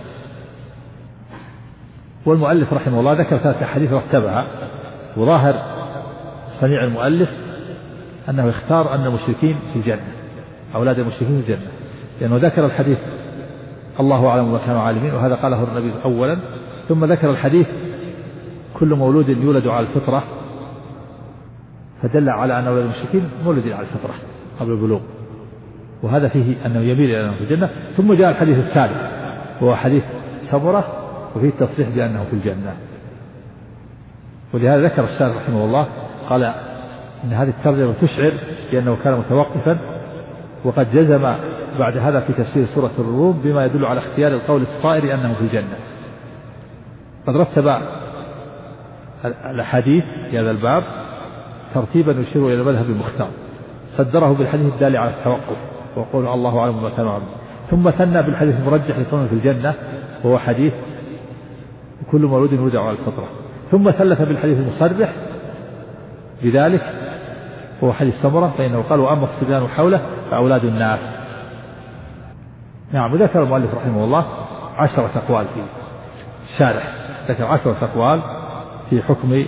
والمؤلف رحمه الله ذكر 3 أحاديث رتبها، وظاهر صنيع المؤلف أنه اختار أن المشركين في الجنة، أولاد المشركين في الجنة، لأنه ذكر الحديث الله أعلم ما كانوا عالمين وهذا قاله النبي أولا، ثم ذكر الحديث كل مولود يولد على الفطرة، فدل على أن أولاد المشركين مولدين على الفطرة قبل البلوغ، وهذا فيه أنه يميل إلى أنه في الجنة. ثم جاء الحديث الثالث وهو حديث سمرة وفيه التصريح بأنه في الجنة. ولهذا ذكر الشارح رحمه الله قال إن هذه الترجمة تشعر بأنه كان متوقفا، وقد جزم بعد هذا في تفسير سورة الروم بما يدل على اختيار القول الصائر أنه في الجنة. قد رتب الأحاديث في هذا الباب ترتيبا يشير إلى المذهب المختار، صدره بالحديث الدالي على التوقف وقول الله أعلم بما كانوا عاملين، ثم ثنى بالحديث المرجح لكونه في الجنة وهو حديث كل مولود يرجع على الفطرة. ثم ثلث بالحديث المصرح بذلك وهو حديث سمرة فإنه قال وأما الصبيان حوله فأولاد الناس. نعم. وذكر المؤلف رحمه الله 10 أقوال في الشارح، ذكر 10 أقوال في حكم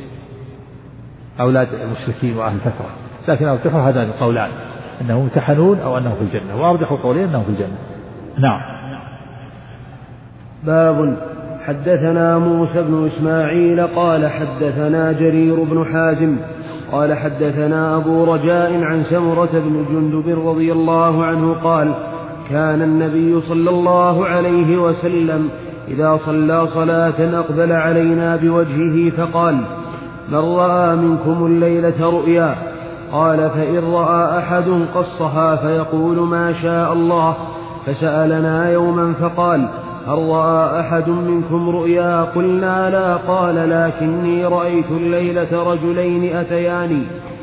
أولاد المشركين وأهل الفترة، لكن أرجح هذان القولان أنهم امتحنون أو أنهم في الجنة، وأرجح قولين أنهم في الجنة. نعم. باب حدثنا موسى بن إسماعيل قال حدثنا جرير بن حازم قال حدثنا أبو رجاء عن سمرة بن جندب رضي الله عنه قال كان النبي صلى الله عليه وسلم إذا صلى صلاة أقبل علينا بوجهه فقال من رأى منكم الليلة رؤيا قال فإن رأى أحد قصها فيقول ما شاء الله فسألنا يوما فقال هل رأى أحد منكم رؤيا قلنا لا قال لكني رأيت الليلة رجلين أتياني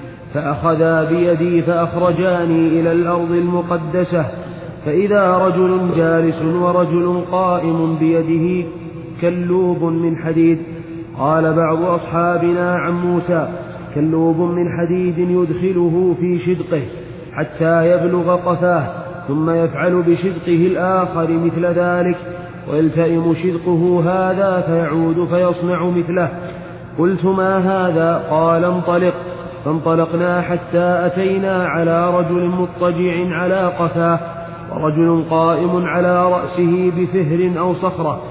فأخذا بيدي فأخرجاني إلى الأرض المقدسة فإذا رجل جالس ورجل قائم بيده كلوب من حديد. قال بعض أصحابنا عن موسى كلوب من حديد يدخله في شدقه حتى يبلغ قفاه ثم يفعل بشدقه الآخر مثل ذلك ويلتئم شدقه هذا فيعود فيصنع مثله. قلت ما هذا؟ قال انطلق. فانطلقنا حتى أتينا على رجل مضطجع على قفاه ورجل قائم على رأسه بفهر أو صخرة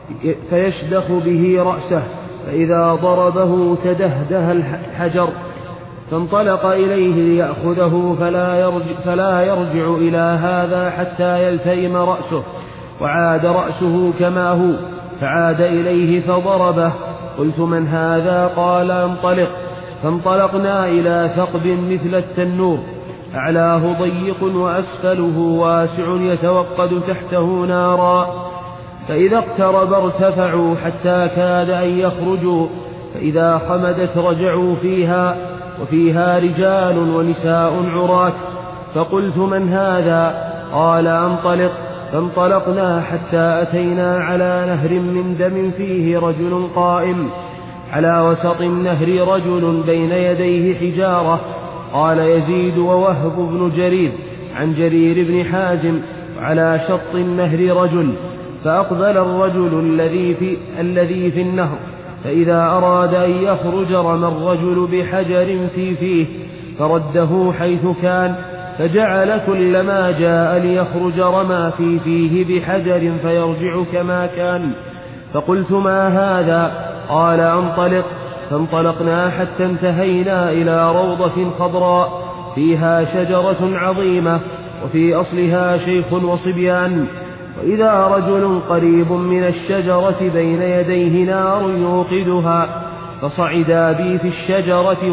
فيشدخ به رأسه فإذا ضربه تدهده الحجر فانطلق إليه ليأخذه فلا يرجع إلى هذا حتى يلتئم رأسه وعاد رأسه كما هو فعاد إليه فضربه. قلت من هذا؟ قال انطلق. فانطلقنا إلى ثقب مثل التنور أعلاه ضيق وأسفله واسع يتوقد تحته نارا فإذا اقترب ارتفعوا حتى كاد أن يخرجوا فإذا خمدت رجعوا فيها وفيها رجال ونساء عراة. فقلت من هذا؟ قال انطلق. فانطلقنا حتى أتينا على نهر من دم فيه رجل قائم على وسط النهر رجل بين يديه حجارة. قال يزيد ووهب بن جرير عن جرير بن حازم وعلى شط النهر رجل فأقبل الرجل الذي في النهر فإذا أراد أن يخرج رمى الرجل بحجر في فيه فرده حيث كان فجعل كلما جاء ليخرج رمى في فيه بحجر فيرجع كما كان. فقلت ما هذا؟ قال انطلق. فانطلقنا حتى انتهينا إلى روضة خضراء فيها شجرة عظيمة وفي أصلها شيخ وصبيان وإذا رجل قريب من الشجرة بين يديه نار يوقدها فصعدا بي في الشجرة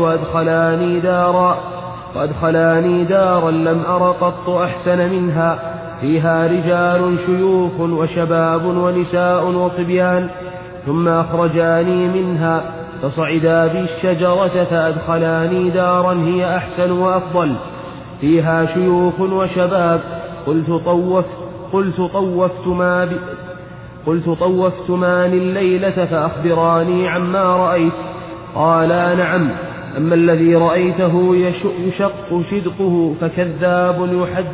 وأدخلاني دارا لم أر قط أحسن منها فيها رجال شيوخ وشباب ونساء وصبيان ثم أخرجاني منها فصعدا بي الشجرة فأدخلاني دارا هي أحسن وأفضل فيها شيوخ وشباب. قلت طوفت مان الليلة فأخبراني عما رأيت. قالا نعم. أما الذي رأيته يشق شدقه فكذاب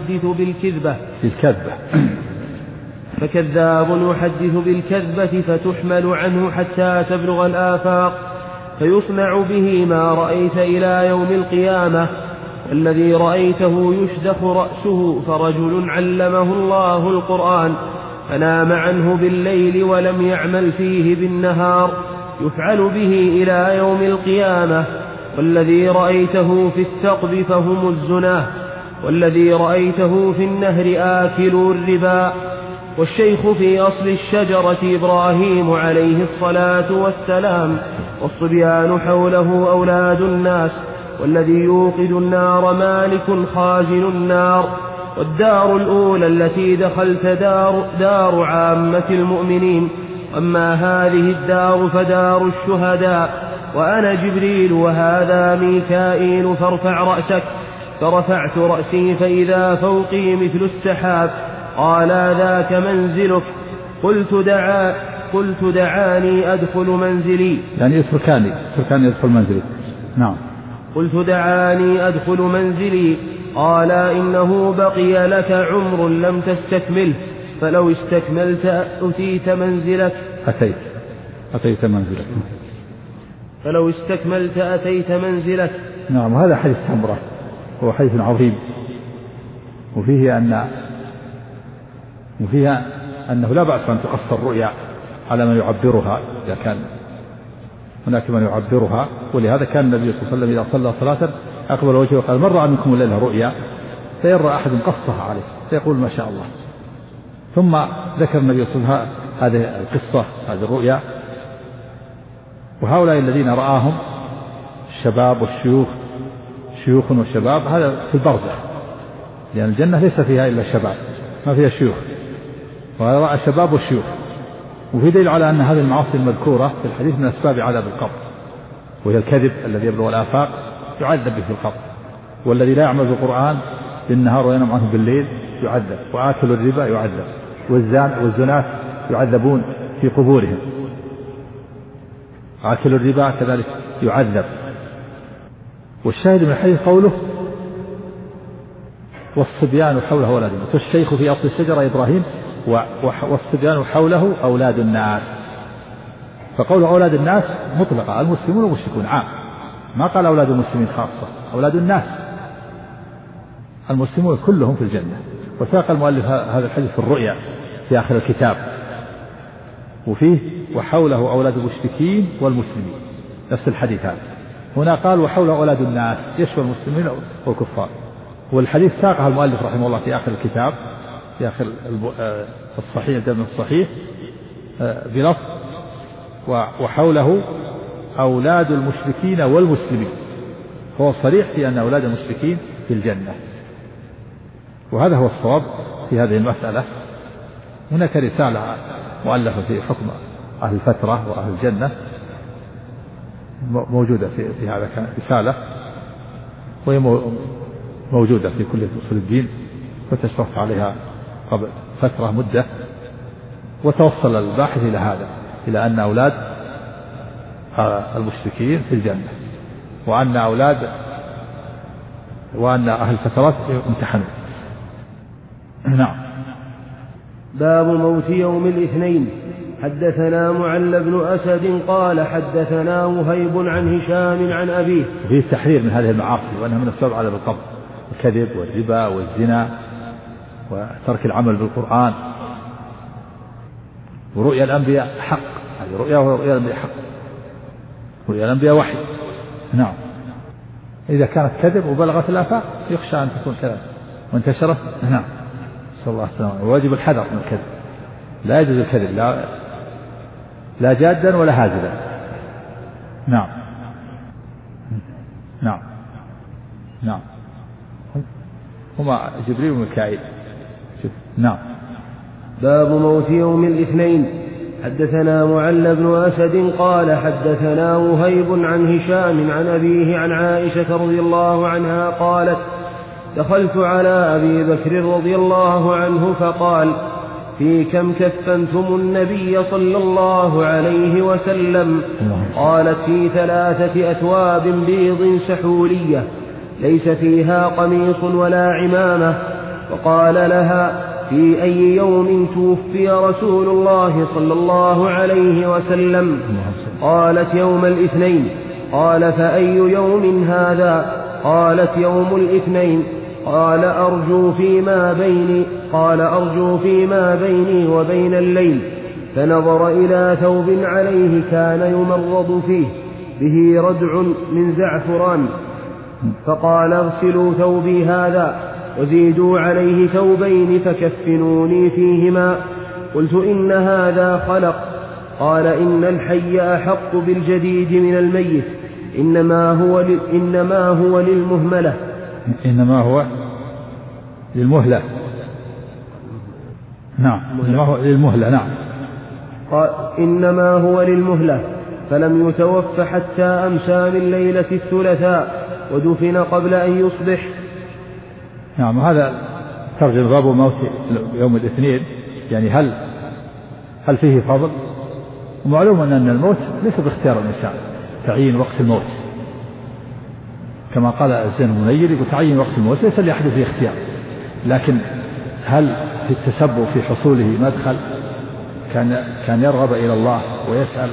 يحدث بالكذبة فتحمل عنه حتى تبلغ الآفاق فيصنع به ما رأيت إلى يوم القيامة. والذي رأيته يشدخ رأسه فرجل علمه الله القرآن فنام عنه بالليل ولم يعمل فيه بالنهار يفعل به إلى يوم القيامة. والذي رأيته في الثقب فهم الزناه والذي رأيته في النهر آكلوا الربا. والشيخ في أصل الشجرة إبراهيم عليه الصلاة والسلام والصبيان حوله أولاد الناس. والذي يوقد النار مالك خازن النار. والدار الأولى التي دخلت دار عامة المؤمنين أما هذه الدار فدار الشهداء وأنا جبريل وهذا ميكائيل فارفع رأسك. فرفعت رأسي فإذا فوقي مثل السحاب. قال ذاك منزلك. قلت دعاني أدخل منزلي، يعني يتركاني أدخل منزلي. نعم. قلت دعاني أدخل منزلي. قال إنه بقي لك عمر لم تستكمله، فلو استكملت أتيت منزلك. أتيت منزلك. فلو استكملت أتيت منزلك. نعم. هذا حديث سمرة، هو حديث عظيم، وفيه أنه لا بأس أن تقصر الرؤيا على من يعبرها إذا كان هناك من يعبرها. ولهذا كان النبي صلى الله عليه وسلم إذا صلى صلاة أقبل وجهه وقال: من رأى منكم الليلة رؤيا فيرى أحد قصها عليه فيقول: ما شاء الله. ثم ذكر النبي صلى الله عليه وسلم هذه القصة، هذه الرؤيا. وهؤلاء الذين رآهم الشباب والشيوخ، شيوخ وشباب، هذا في البرزخ، لأن الجنة ليس فيها إلا الشباب، ما فيها شيوخ، وهذا رأى الشباب والشيوخ. وفي دليل على أن هذه المعاصي المذكورة في الحديث من أسباب عذاب القبر، وهي الكذب الذي يبلغ الآفاق يعذب به في القبر، والذي لا يعمل بالقرآن بالنهار وينام عنه بالليل يعذب، وآكل الربا يعذب، والزناة يعذبون في قبورهم، آكل الربا كذلك يعذب. والشاهد من الحديث قوله: والصبيان حوله أولاد الناس، والشيخ في أصل الشجرة إبراهيم، والصبيان حوله أولاد الناس. فقول أولاد الناس مطلقة، المسلمون والمشركون عام، ما قال أولاد المسلمين خاصة، أولاد الناس، المسلمون كلهم في الجنة. وساق المؤلف هذا الحديث في الرؤيا في آخر الكتاب، وفيه: وحوله أولاد المشركين والمسلمين، نفس الحديث هذا. هنا قال: وحوله أولاد الناس، يشمل المسلمين والكفار. والحديث ساقها المؤلف رحمه الله في آخر الكتاب، في آخر الصحيح، الجامع الصحيح، بلفظ: وحوله أولاد المشركين والمسلمين. هو صريح في أن أولاد المشركين في الجنة، وهذا هو الصواب في هذه المسألة. هناك رسالة مؤلفة في حكم أهل الفترة وأهل الجنة موجودة في هذا، رسالة وهي موجودة في كلية أصول الدين، وتشرفت عليها قبل فترة مدة، وتوصل الباحث إلى هذا، إلى أن أولاد المشركين في الجنة، وأن أهل الفترات امتحنوا. نعم. باب موت يوم الاثنين. حدثنا معل بن أسد قال حدثنا وهيب عن هشام عن أبيه. فيه التحذير من هذه المعاصي، وأنها من أسباب عذاب القبر: الكذب والربا والزنا وترك العمل بالقرآن. ورؤيا الأنبياء حق، هذه رؤيا الأنبياء حق، رؤيا الأنبياء وحي. نعم. إذا كانت كذب وبلغت الآفاق يخشى أن تكون كذب وانتشرت. نعم. صلى الله عليه وسلم. واجب الحذر من الكذب، لا يجوز الكذب، لا جادا ولا هازلا. نعم. نعم. نعم. هما جبريل وميكائيل. نعم. باب موت يوم الاثنين. حدثنا معل بن أسد قال حدثنا وهيب عن هشام عن أبيه عن عائشة رضي الله عنها قالت: دخلت على أبي بكر رضي الله عنه فقال: في كم كفنتم النبي صلى الله عليه وسلم؟ قالت: في 3 أثواب بيض سحولية ليس فيها قميص ولا عمامة. وقال لها: في أي يوم توفي رسول الله صلى الله عليه وسلم؟ قالت: يوم الاثنين. قال: فأي يوم هذا؟ قالت: يوم الاثنين. قال: أرجو فيما بيني وبين الليل. فنظر إلى ثوب عليه كان يمرض فيه به ردع من زعفران، فقال: اغسلوا ثوبي هذا وزيدوا عليه ثوبين فكفنوني فيهما. قلت: إن هذا خلق. قال: إن الحي أحق بالجديد من الميت، إنما هو للمهملة. إنما هو للمهلة. نعم. إنما هو للمهلة. نعم. قال: إنما هو للمهلة. فلم يتوف حتى أمسى من ليلة الثلاثاء، ودفن قبل أن يصبح. نعم. هذا ترجم باب موت يوم الاثنين، يعني هل فيه فضل؟ ومعلوم أن الموت ليس باختيار الإنسان، تعيين وقت الموت كما قال الزين المنير، يقول تعيين وقت الموت ليس لأحد فيه اختيار، لكن هل في التسبب في حصوله مدخل؟ كان يرغب إلى الله ويسأل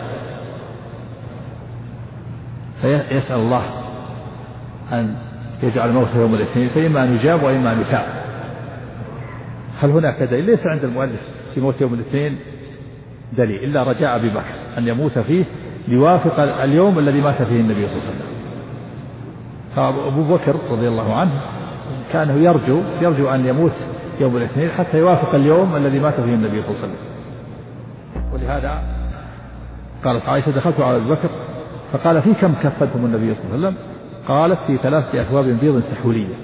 الله أن يجعل موته يوم الاثنين، فإما أن يجاب وإما أن يتاب. هل هناك دليل؟ ليس عند المؤلف في موت يوم الاثنين دليل إلا رجاء أبي بكر أن يموت فيه ليوافق اليوم الذي مات فيه النبي صلى الله عليه وسلم. فأبو بكر رضي الله عنه كان يرجو أن يموت يوم الاثنين حتى يوافق اليوم الذي مات فيه النبي صلى الله عليه وسلم. ولهذا قالت عائشة دخلت على أبي بكر فقال في كم كفنتم النبي صلى الله عليه وسلم؟ قالت في 3 أثواب بيض سحولية،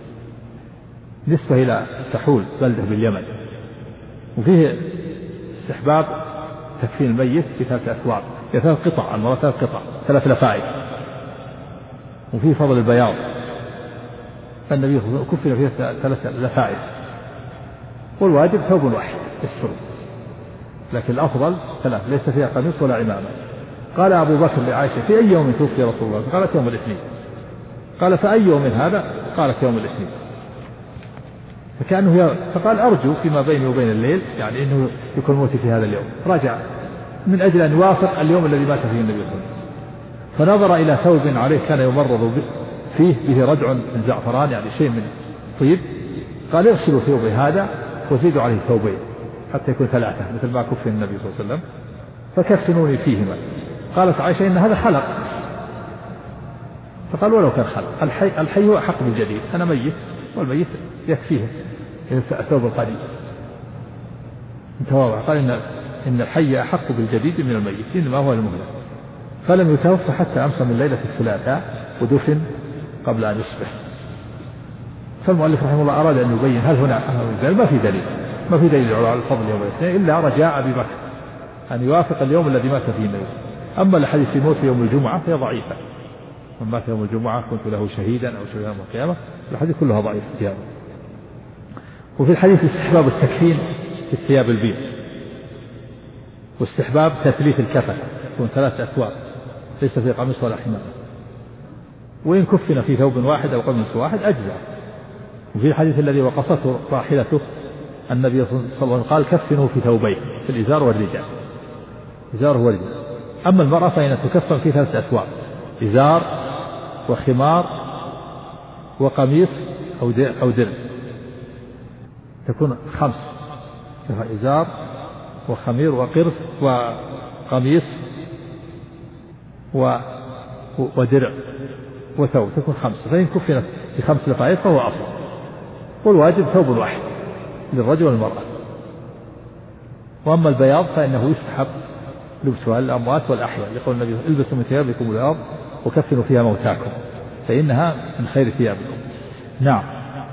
نسبة إلى سحول بلدة باليمن، وفيه استحباب تكفين الميت في 3 أثواب، 3 قطع، المرة 3 قطع، 3 لفائف. وفيه فضل البياض، النبي صلى الله عليه وسلم كفن فيه 3 لفائف، والواجب ثوب واحد يستر، لكن الأفضل 3 ليس فيها قميص ولا عمامة. قال أبو بكر لعائشة في أي يوم توفي رسول الله؟ قالت يوم الاثنين. قال فأي يوم هذا؟ قالت يوم الاثنين. فقال أرجو فيما بيني وبين الليل، يعني إنه يكون موتي في هذا اليوم. رجع من أجل أن يوافق اليوم الذي مات فيه النبي صلى الله عليه وسلم. فنظر إلى ثوب عليه كان يمرض فيه به ردع من زعفران، يعني شيء من طيب، قال اغسلوا ثوبي هذا وزيدوا عليه ثوبين حتى يكون 3 مثل ما كفن النبي صلى الله عليه وسلم، فكفنوني فيهما. قالت عائشة إن هذا خلق. فقال ولو كان خلق، الحي هو أحق بالجديد، أنا ميت والميت يكفيه ثوب القديم. قال إن الحي أحق بالجديد من الميت، إنما هو المهلك. فلم يتوفى حتى أمسى من ليلة الثلاثاء ودفن قبل أن يصبح. فالمؤلف رحمه الله أراد أن يبين هل هنا ما في دليل على الفضل يوم الاثنين إلا رجاء أبي بكر أن يوافق اليوم الذي مات فيه النبي. أما الحديث في موت يوم الجمعة فهي ضعيفة، من مات يوم الجمعة كنت له شهيدا أو شهيدا يوم القيامة، الحديث كلها ضعيف في هذا. وفي الحديث استحباب التكفين في الثياب البيض، واستحباب تثليث الكفن يكون 3 أثواب ليس في قميص ولا حمامة، وإن كفن في ثوب واحد أو قميص واحد أجزاء. وفي الحديث الذي وقصته راحلته النبي صلى الله عليه وسلم قال كفنوا في ثوبين، في الإزار والرداء، إزار والرداء. أما المرأة فإن تكفن في 3 أثواب، إزار وخمار وقميص أو درع، تكون 5، إزار وخمير وقرص وقميص ودرع وثوب، تكون 5. فإن كفنت في 5 لفائف فهو أفضل، والواجب ثوب واحد للرجل والمرأة. وأما البياض فإنه يستحب لبسها للأموات والأحياء، لقول النبي البسوا من ثيابكم البياض وكفنوا فيها موتاكم فإنها من خير ثيابكم. نعم.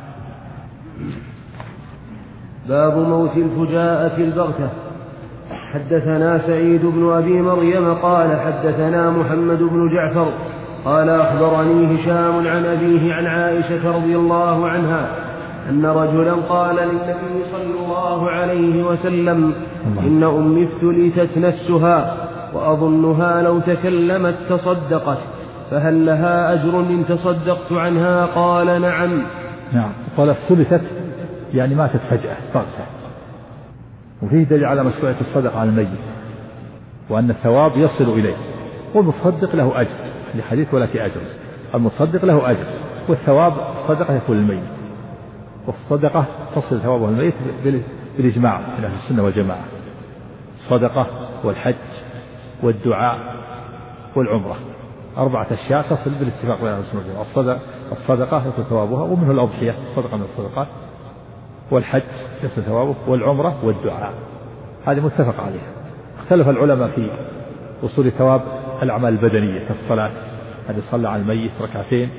باب موت الفجاءة البغتة. حدثنا سعيد بن أبي مريم قال حدثنا محمد بن جعفر قال أخبرني هشام عن أبيه عن عائشة رضي الله عنها أن رجلا قال للنبي صلى الله عليه وسلم إن أمي افتلتت نفسها وأظنها لو تكلمت تصدقت، فهل لها أجر إن تصدقت عنها؟ قال نعم. قال افتلتت يعني ماتت فجأة بغتة. وفيه دليل على مشروعية الصدقة على الميت، وأن الثواب يصل إليه، والمتصدق له أجر لحديث ولك أجر، المتصدق له أجر، والثواب الصدقة يكون للميت، والصدقة تصل ثوابه الميت بالإجماع من أهل السنة والجماعة، الصدقة والحج والدعاء والعمرة، 4 أشياء تصل بالاتفاق بين أهل السنة والجماعة. الصدقة يصل ثوابها ومنه الأضحية، صدقة من الصدقات، والحج يصل ثوابه، والعمرة والدعاء، هذه متفق عليها. اختلف العلماء في وصول ثواب الأعمال البدنية كالصلاة، هذا صلى على الميت 2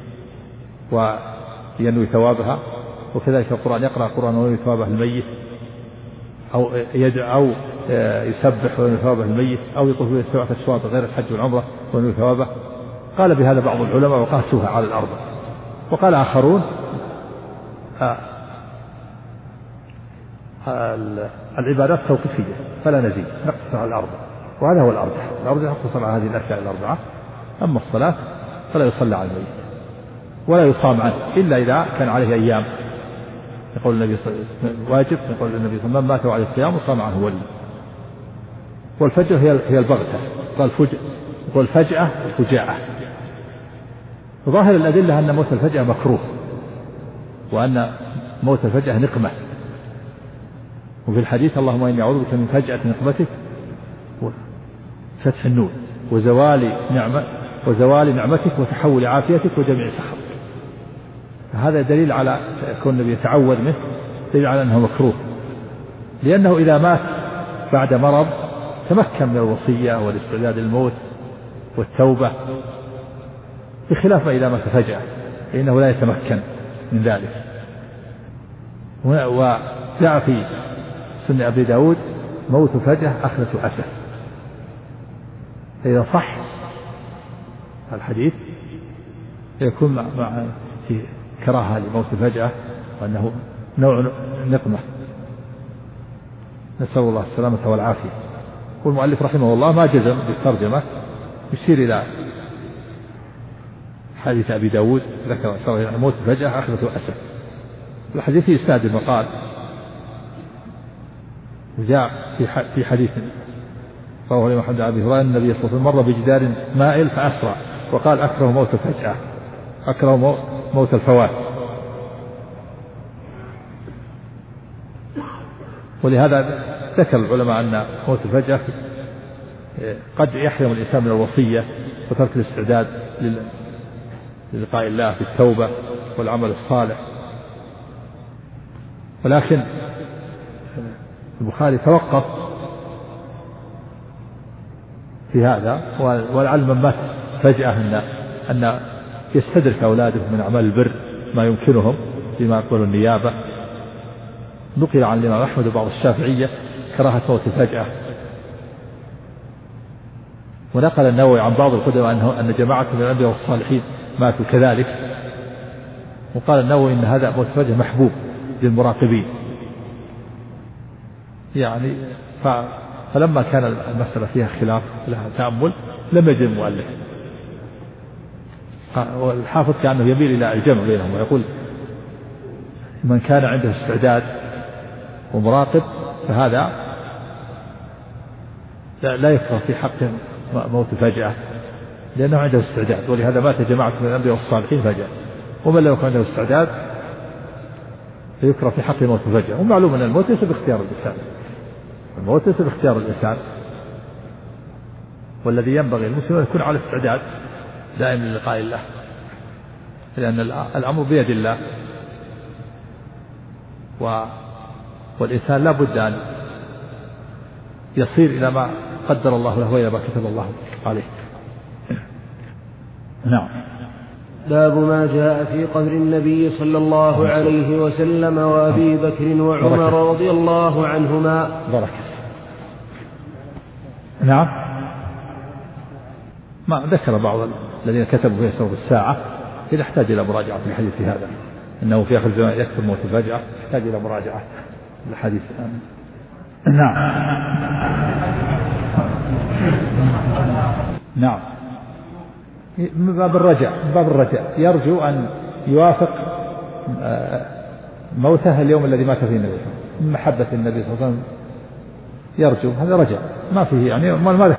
وينوي ثوابها، وكذلك القرآن يقرأ القرآن وينوي ثوابه الميت، أو يسبح وينوي ثوابه الميت، أو يطوف به 7 أشواط غير الحج والعمرة وينوي ثوابه. قال بهذا بعض العلماء وقاسوها على الأرض، وقال آخرون العبادات توقيفية فلا نزيد، نقتصر على الأربع، وهذا هو الأرجح نقتصر على هذه الأشياء الأربعة. أما الصلاة فلا يصلى على الميت ولا يصام عنه إلا إذا كان عليه أيام، يقول النبي صلى الله عليه وسلم واجب، يقول النبي صلى الله عليه وسلم من مات عليه الصيام وصام عنه ولي. والفجأة هي البغتة، قال فجأة وفجاءة. ظاهر الأدلة أن موت الفجأة مكروه، وأن موت الفجأة نقمة. وفي الحديث اللهم إني أعوذ بك من فجأة نقمتك وفتح النور وزوال نعمتك وتحول عافيتك وجميع سخطك. هذا دليل على كون النبي يتعوذ منه، دليل على أنه مكروه، لأنه إذا مات بعد مرض تمكن من الوصية والاستعداد للموت والتوبة، بخلاف ما إذا مات فجأة فإنه لا يتمكن من ذلك. وجاء في سنة أبي داود موت فجأة أخذة أسد. إذا صح الحديث يكون مع في كراهة لموت فجأة، وأنه نوع نقمة، نسأل الله السلامة والعافية. والمؤلف رحمه الله ما جزم بالترجمة، يشير إلى حديث أبي داود ذكر موت فجأة أخذة أسد. الحديث في إسناد المقال، وجاء في حديث رواه الإمام أحمد عن أبي هريرة النبي صلى الله عليه وسلم مر بجدار مائل فأسرع وقال أكره موت الفجأة، أكره موت الفوات. ولهذا ذكر العلماء أن موت الفجأة قد يحرم الإنسان من الوصية وترك الاستعداد للقاء الله بالتوبة والعمل الصالح. ولكن البخاري توقف في هذا، ولعل من مات فجأة أن يستدرك أولاده من أعمال البر ما يمكنهم بما يقول النيابة. نقل عن الإمام أحمد وبعض الشافعية كراهة موت الفجأة. ونقل النووي عن بعض القدماء أن جماعة من الأنبياء والصالحين ماتوا كذلك. وقال النووي إن هذا موت الفجأة محبوب للمراقبين. يعني فلما كان المسألة فيها خلاف لها تأمل لم يجد المؤلف. والحافظ كأنه يميل إلى الجمع بينهم، ويقول من كان عنده استعداد ومراقب فهذا لا يكره في حقه موت فجأة، لأنه عنده استعداد. ولهذا مات جماعة من الأنبياء والصالحين فجأة، ومن لم يكن عنده استعداد فيكره في حقه موت فجأة. ومعلوم أن الموت ليس باختيار الإنسان، الموت ليس باختيار الإنسان، والذي ينبغي المسلم أن يكون على استعداد دائما للقاء الله، لأن الأمر بيد الله، والإنسان لا بد أن يصير إلى ما قدر الله له وإلى ما كتب الله عليه. نعم. باب ما جاء في قبر النبي صلى الله عليه وسلم وأبي بكر وعمر رضي الله عنهما. نعم. ما ذكر بعض الذين كتبوا في أسرار الساعة، إذا احتاج إلى مراجعة في الحديث هذا، إنه في آخر الزمان يكثر موت الفجأة، يحتاج إلى مراجعة الحديث. نعم. نعم. من باب الرجاء يرجو أن يوافق موته اليوم الذي مات فيه النبي صلى الله عليه وسلم، من محبة النبي صلى الله عليه وسلم يرجو، هذا رجاء ما فيه يعني ما